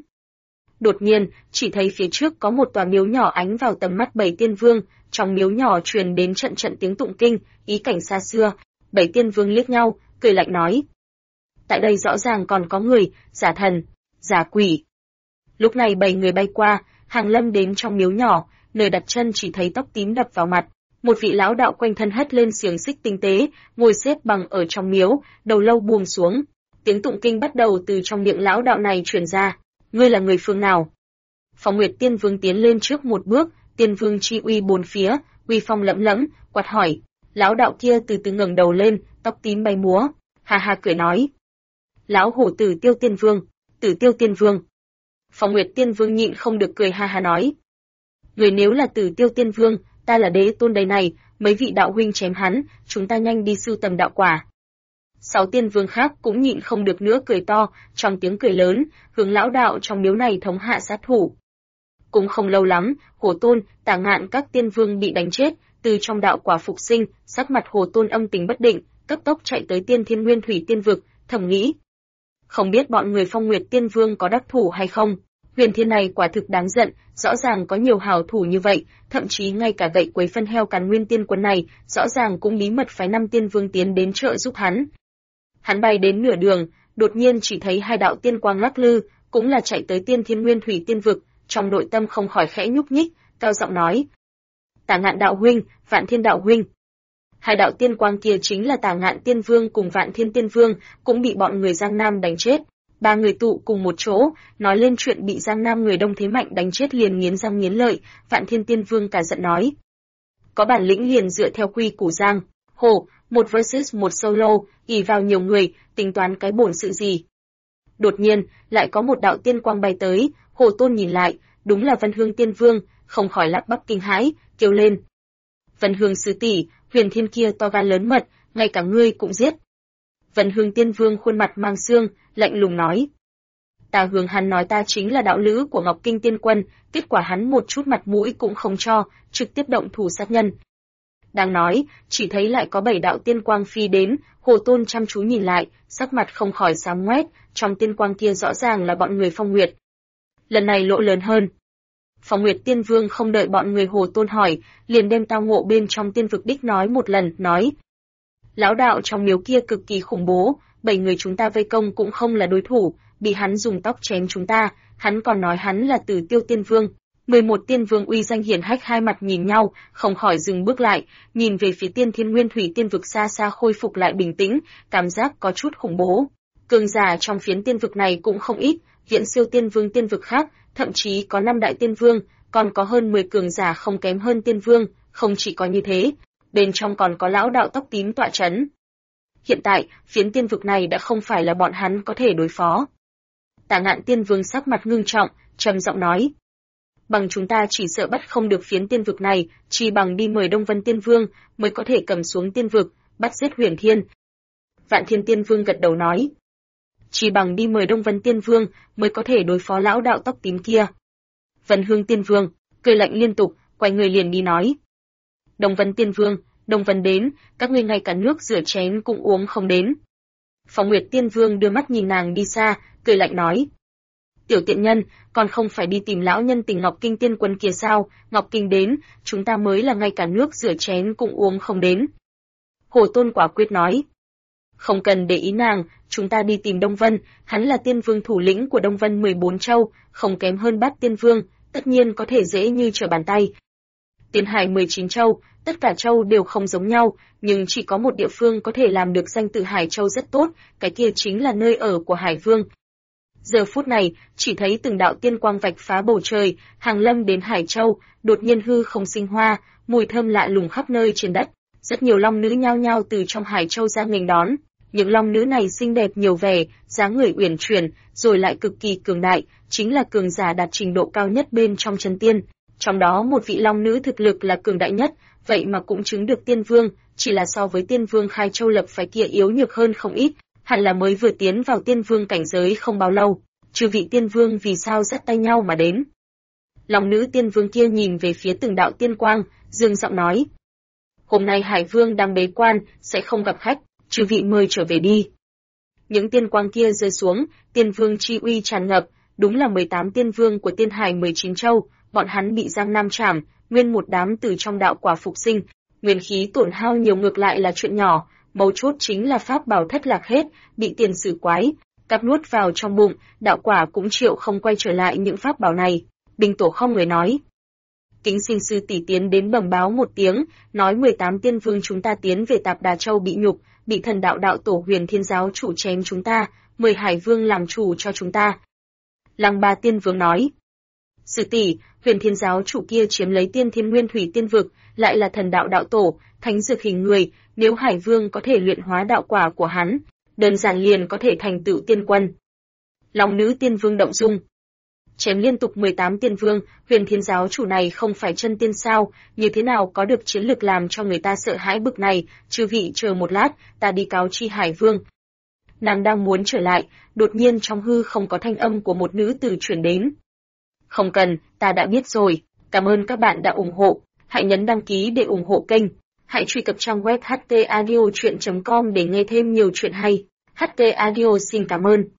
Đột nhiên, chỉ thấy phía trước có một tòa miếu nhỏ ánh vào tầm mắt 7 tiên vương, trong miếu nhỏ truyền đến trận trận tiếng tụng kinh, ý cảnh xa xưa. 7 tiên vương liếc nhau, cười lạnh nói: Tại đây rõ ràng còn có người, giả thần, giả quỷ. Lúc này 7 người bay qua, hàng lâm đến trong miếu nhỏ, nơi đặt chân chỉ thấy tóc tím đập vào mặt. Một vị lão đạo quanh thân hất lên xiềng xích tinh tế, ngồi xếp bằng ở trong miếu, đầu lâu buông xuống. Tiếng tụng kinh bắt đầu từ trong miệng lão đạo này truyền ra. Ngươi là người phương nào? Phong Nguyệt Tiên Vương tiến lên trước một bước, Tiên Vương chi uy bốn phía, uy phong lẫm lẫm, quát hỏi. Lão đạo kia từ từ ngẩng đầu lên, tóc tím bay múa, ha ha cười nói: Lão hổ Tử Tiêu Tiên Vương, Tử Tiêu Tiên Vương. Phong Nguyệt Tiên Vương nhịn không được cười ha ha nói: Người nếu là Tử Tiêu Tiên Vương, ta là đế tôn đây này, mấy vị đạo huynh chém hắn, chúng ta nhanh đi sưu tầm đạo quả. 6 tiên vương khác cũng nhịn không được nữa cười to, trong tiếng cười lớn, hướng lão đạo trong miếu này thống hạ sát thủ. Cũng không lâu lắm, Hồ Tôn, Tả Ngạn các tiên vương bị đánh chết, từ trong đạo quả phục sinh, sắc mặt Hồ Tôn âm tình bất định, cấp tốc chạy tới Tiên Thiên Nguyên Thủy Tiên vực, thầm nghĩ: không biết bọn người Phong Nguyệt Tiên Vương có đắc thủ hay không? Huyền Thiên này quả thực đáng giận, rõ ràng có nhiều hảo thủ như vậy, thậm chí ngay cả gậy quấy phân heo Càn Nguyên Tiên Quân này, rõ ràng cũng bí mật phái 5 tiên vương tiến đến trợ giúp hắn. Hắn bay đến nửa đường, đột nhiên chỉ thấy 2 đạo tiên quang lắc lư, cũng là chạy tới Tiên Thiên Nguyên Thủy Tiên vực, trong nội tâm không khỏi khẽ nhúc nhích, cao giọng nói: Tả Ngạn đạo huynh, Vạn Thiên đạo huynh. 2 đạo tiên quang kia chính là Tả Ngạn Tiên Vương cùng Vạn Thiên Tiên Vương, cũng bị bọn người Giang Nam đánh chết. 3 người tụ cùng một chỗ, nói lên chuyện bị Giang Nam người Đông Thế Mạnh đánh chết liền nghiến răng nghiến lợi. Vạn Thiên Tiên Vương cả giận nói: có bản lĩnh liền dựa theo quy củ giang hồ, một versus một solo, ỷ vào nhiều người, tính toán cái bổn sự gì. Đột nhiên, lại có một đạo tiên quang bay tới, Hồ Tôn nhìn lại, đúng là Vân Hương Tiên Vương, không khỏi lắp bắp kinh hãi, kêu lên: Vân Hương sư tỷ, Huyền Thiên kia to gan lớn mật, ngay cả ngươi cũng giết. Vân Hương Tiên Vương khuôn mặt mang xương, lạnh lùng nói: ta hướng hắn nói ta chính là đạo lữ của Ngọc Kinh Tiên Quân, kết quả hắn một chút mặt mũi cũng không cho, trực tiếp động thủ sát nhân. Đang nói, chỉ thấy lại có 7 đạo tiên quang phi đến, Hồ Tôn chăm chú nhìn lại, sắc mặt không khỏi xám ngoét, trong tiên quang kia rõ ràng là bọn người Phong Nguyệt. Lần này lộ lớn hơn. Phong Nguyệt Tiên Vương không đợi bọn người Hồ Tôn hỏi, liền đem tao ngộ bên trong tiên vực đích nói một lần, nói: lão đạo trong miếu kia cực kỳ khủng bố, 7 người chúng ta vây công cũng không là đối thủ, bị hắn dùng tóc chém chúng ta, hắn còn nói hắn là Tử Tiêu Tiên Vương. 11 tiên vương uy danh hiển hách hai mặt nhìn nhau, không khỏi dừng bước lại, nhìn về phía Tiên Thiên Nguyên Thủy Tiên vực xa xa khôi phục lại bình tĩnh, cảm giác có chút khủng bố. Cường giả trong phiến tiên vực này cũng không ít, viễn siêu tiên vương tiên vực khác, thậm chí có 5 đại tiên vương, còn có hơn 10 cường giả không kém hơn tiên vương, không chỉ có như thế, bên trong còn có lão đạo tóc tím tọa trấn. Hiện tại, phiến tiên vực này đã không phải là bọn hắn có thể đối phó. Tả Ngạn Tiên Vương sắc mặt ngưng trọng, trầm giọng nói: bằng chúng ta chỉ sợ bắt không được phiến tiên vực này, chỉ bằng đi mời Đông Vân Tiên Vương mới có thể cầm xuống tiên vực, bắt giết Huyền Thiên. Vạn Thiên Tiên Vương gật đầu nói: chỉ bằng đi mời Đông Vân Tiên Vương mới có thể đối phó lão đạo tóc tím kia. Vân Hương Tiên Vương cười lạnh liên tục, quay người liền đi nói: Đông Vân Tiên Vương, Đông Vân đến, các ngươi ngay cả nước rửa chén cũng uống không đến. Phong Nguyệt Tiên Vương đưa mắt nhìn nàng đi xa, cười lạnh nói: tiểu tiện nhân, còn không phải đi tìm lão nhân tình Ngọc Kinh Tiên Quân kia sao? Ngọc Kinh đến, chúng ta mới là ngay cả nước rửa chén cũng uống không đến. Hồ Tôn quả quyết nói: không cần để ý nàng, chúng ta đi tìm Đông Vân, hắn là tiên vương thủ lĩnh của Đông Vân 14 châu, không kém hơn Bát Tiên Vương, tất nhiên có thể dễ như trở bàn tay. Tiên Hải 19 châu, tất cả châu đều không giống nhau, nhưng chỉ có một địa phương có thể làm được danh tự Hải Châu rất tốt, cái kia chính là nơi ở của Hải Vương. Giờ phút này, chỉ thấy từng đạo tiên quang vạch phá bầu trời, hàng lâm đến Hải Châu, đột nhiên hư không sinh hoa, mùi thơm lạ lùng khắp nơi trên đất. Rất nhiều long nữ nhao nhao từ trong Hải Châu ra nghênh đón. Những long nữ này xinh đẹp nhiều vẻ, dáng người uyển chuyển, rồi lại cực kỳ cường đại, chính là cường giả đạt trình độ cao nhất bên trong chân tiên. Trong đó một vị long nữ thực lực là cường đại nhất, vậy mà cũng chứng được tiên vương, chỉ là so với tiên vương Khai Châu lập phái kia yếu nhược hơn không ít, hẳn là mới vừa tiến vào tiên vương cảnh giới không bao lâu. Chư vị tiên vương vì sao dắt tay nhau mà đến? Long nữ tiên vương kia nhìn về phía từng đạo tiên quang, dương giọng nói: hôm nay Hải Vương đang bế quan, sẽ không gặp khách, chư vị mời trở về đi. Những tiên quang kia rơi xuống, tiên vương chi uy tràn ngập, đúng là 18 tiên vương của Tiên Hải 19 châu, bọn hắn bị Giang Nam trảm, nguyên một đám từ trong đạo quả phục sinh, nguyên khí tổn hao nhiều ngược lại là chuyện nhỏ, mấu chốt chính là pháp bảo thất lạc hết, bị tiền sử quái cắp nuốt vào trong bụng, đạo quả cũng chịu không quay trở lại những pháp bảo này. Bình Tổ không người nói: kính xin sư tỷ tiến đến bẩm báo một tiếng, nói 18 tiên vương chúng ta tiến về Tạp Đà Châu bị nhục, bị thần đạo đạo tổ Huyền Thiên giáo chủ chém chúng ta, mời Hải Vương làm chủ cho chúng ta. Lăng Ba Tiên Vương nói: sư tỷ, Huyền Thiên giáo chủ kia chiếm lấy Tiên Thiên Nguyên Thủy Tiên vực, lại là thần đạo đạo tổ, thánh dược hình người, nếu Hải Vương có thể luyện hóa đạo quả của hắn, đơn giản liền có thể thành tựu tiên quân. Long nữ tiên vương động dung: chém liên tục 18 tiên vương, Huyền Thiên giáo chủ này không phải chân tiên sao, như thế nào có được chiến lực làm cho người ta sợ hãi bực này, chư vị chờ một lát, ta đi cáo chi Hải Vương. Nàng đang muốn trở lại, đột nhiên trong hư không có thanh âm của một nữ tử truyền đến. Không cần, ta đã biết rồi, cảm ơn các bạn đã ủng hộ, hãy nhấn đăng ký để ủng hộ kênh, hãy truy cập trang web htaudio.com để nghe thêm nhiều chuyện hay. HT Audio xin cảm ơn.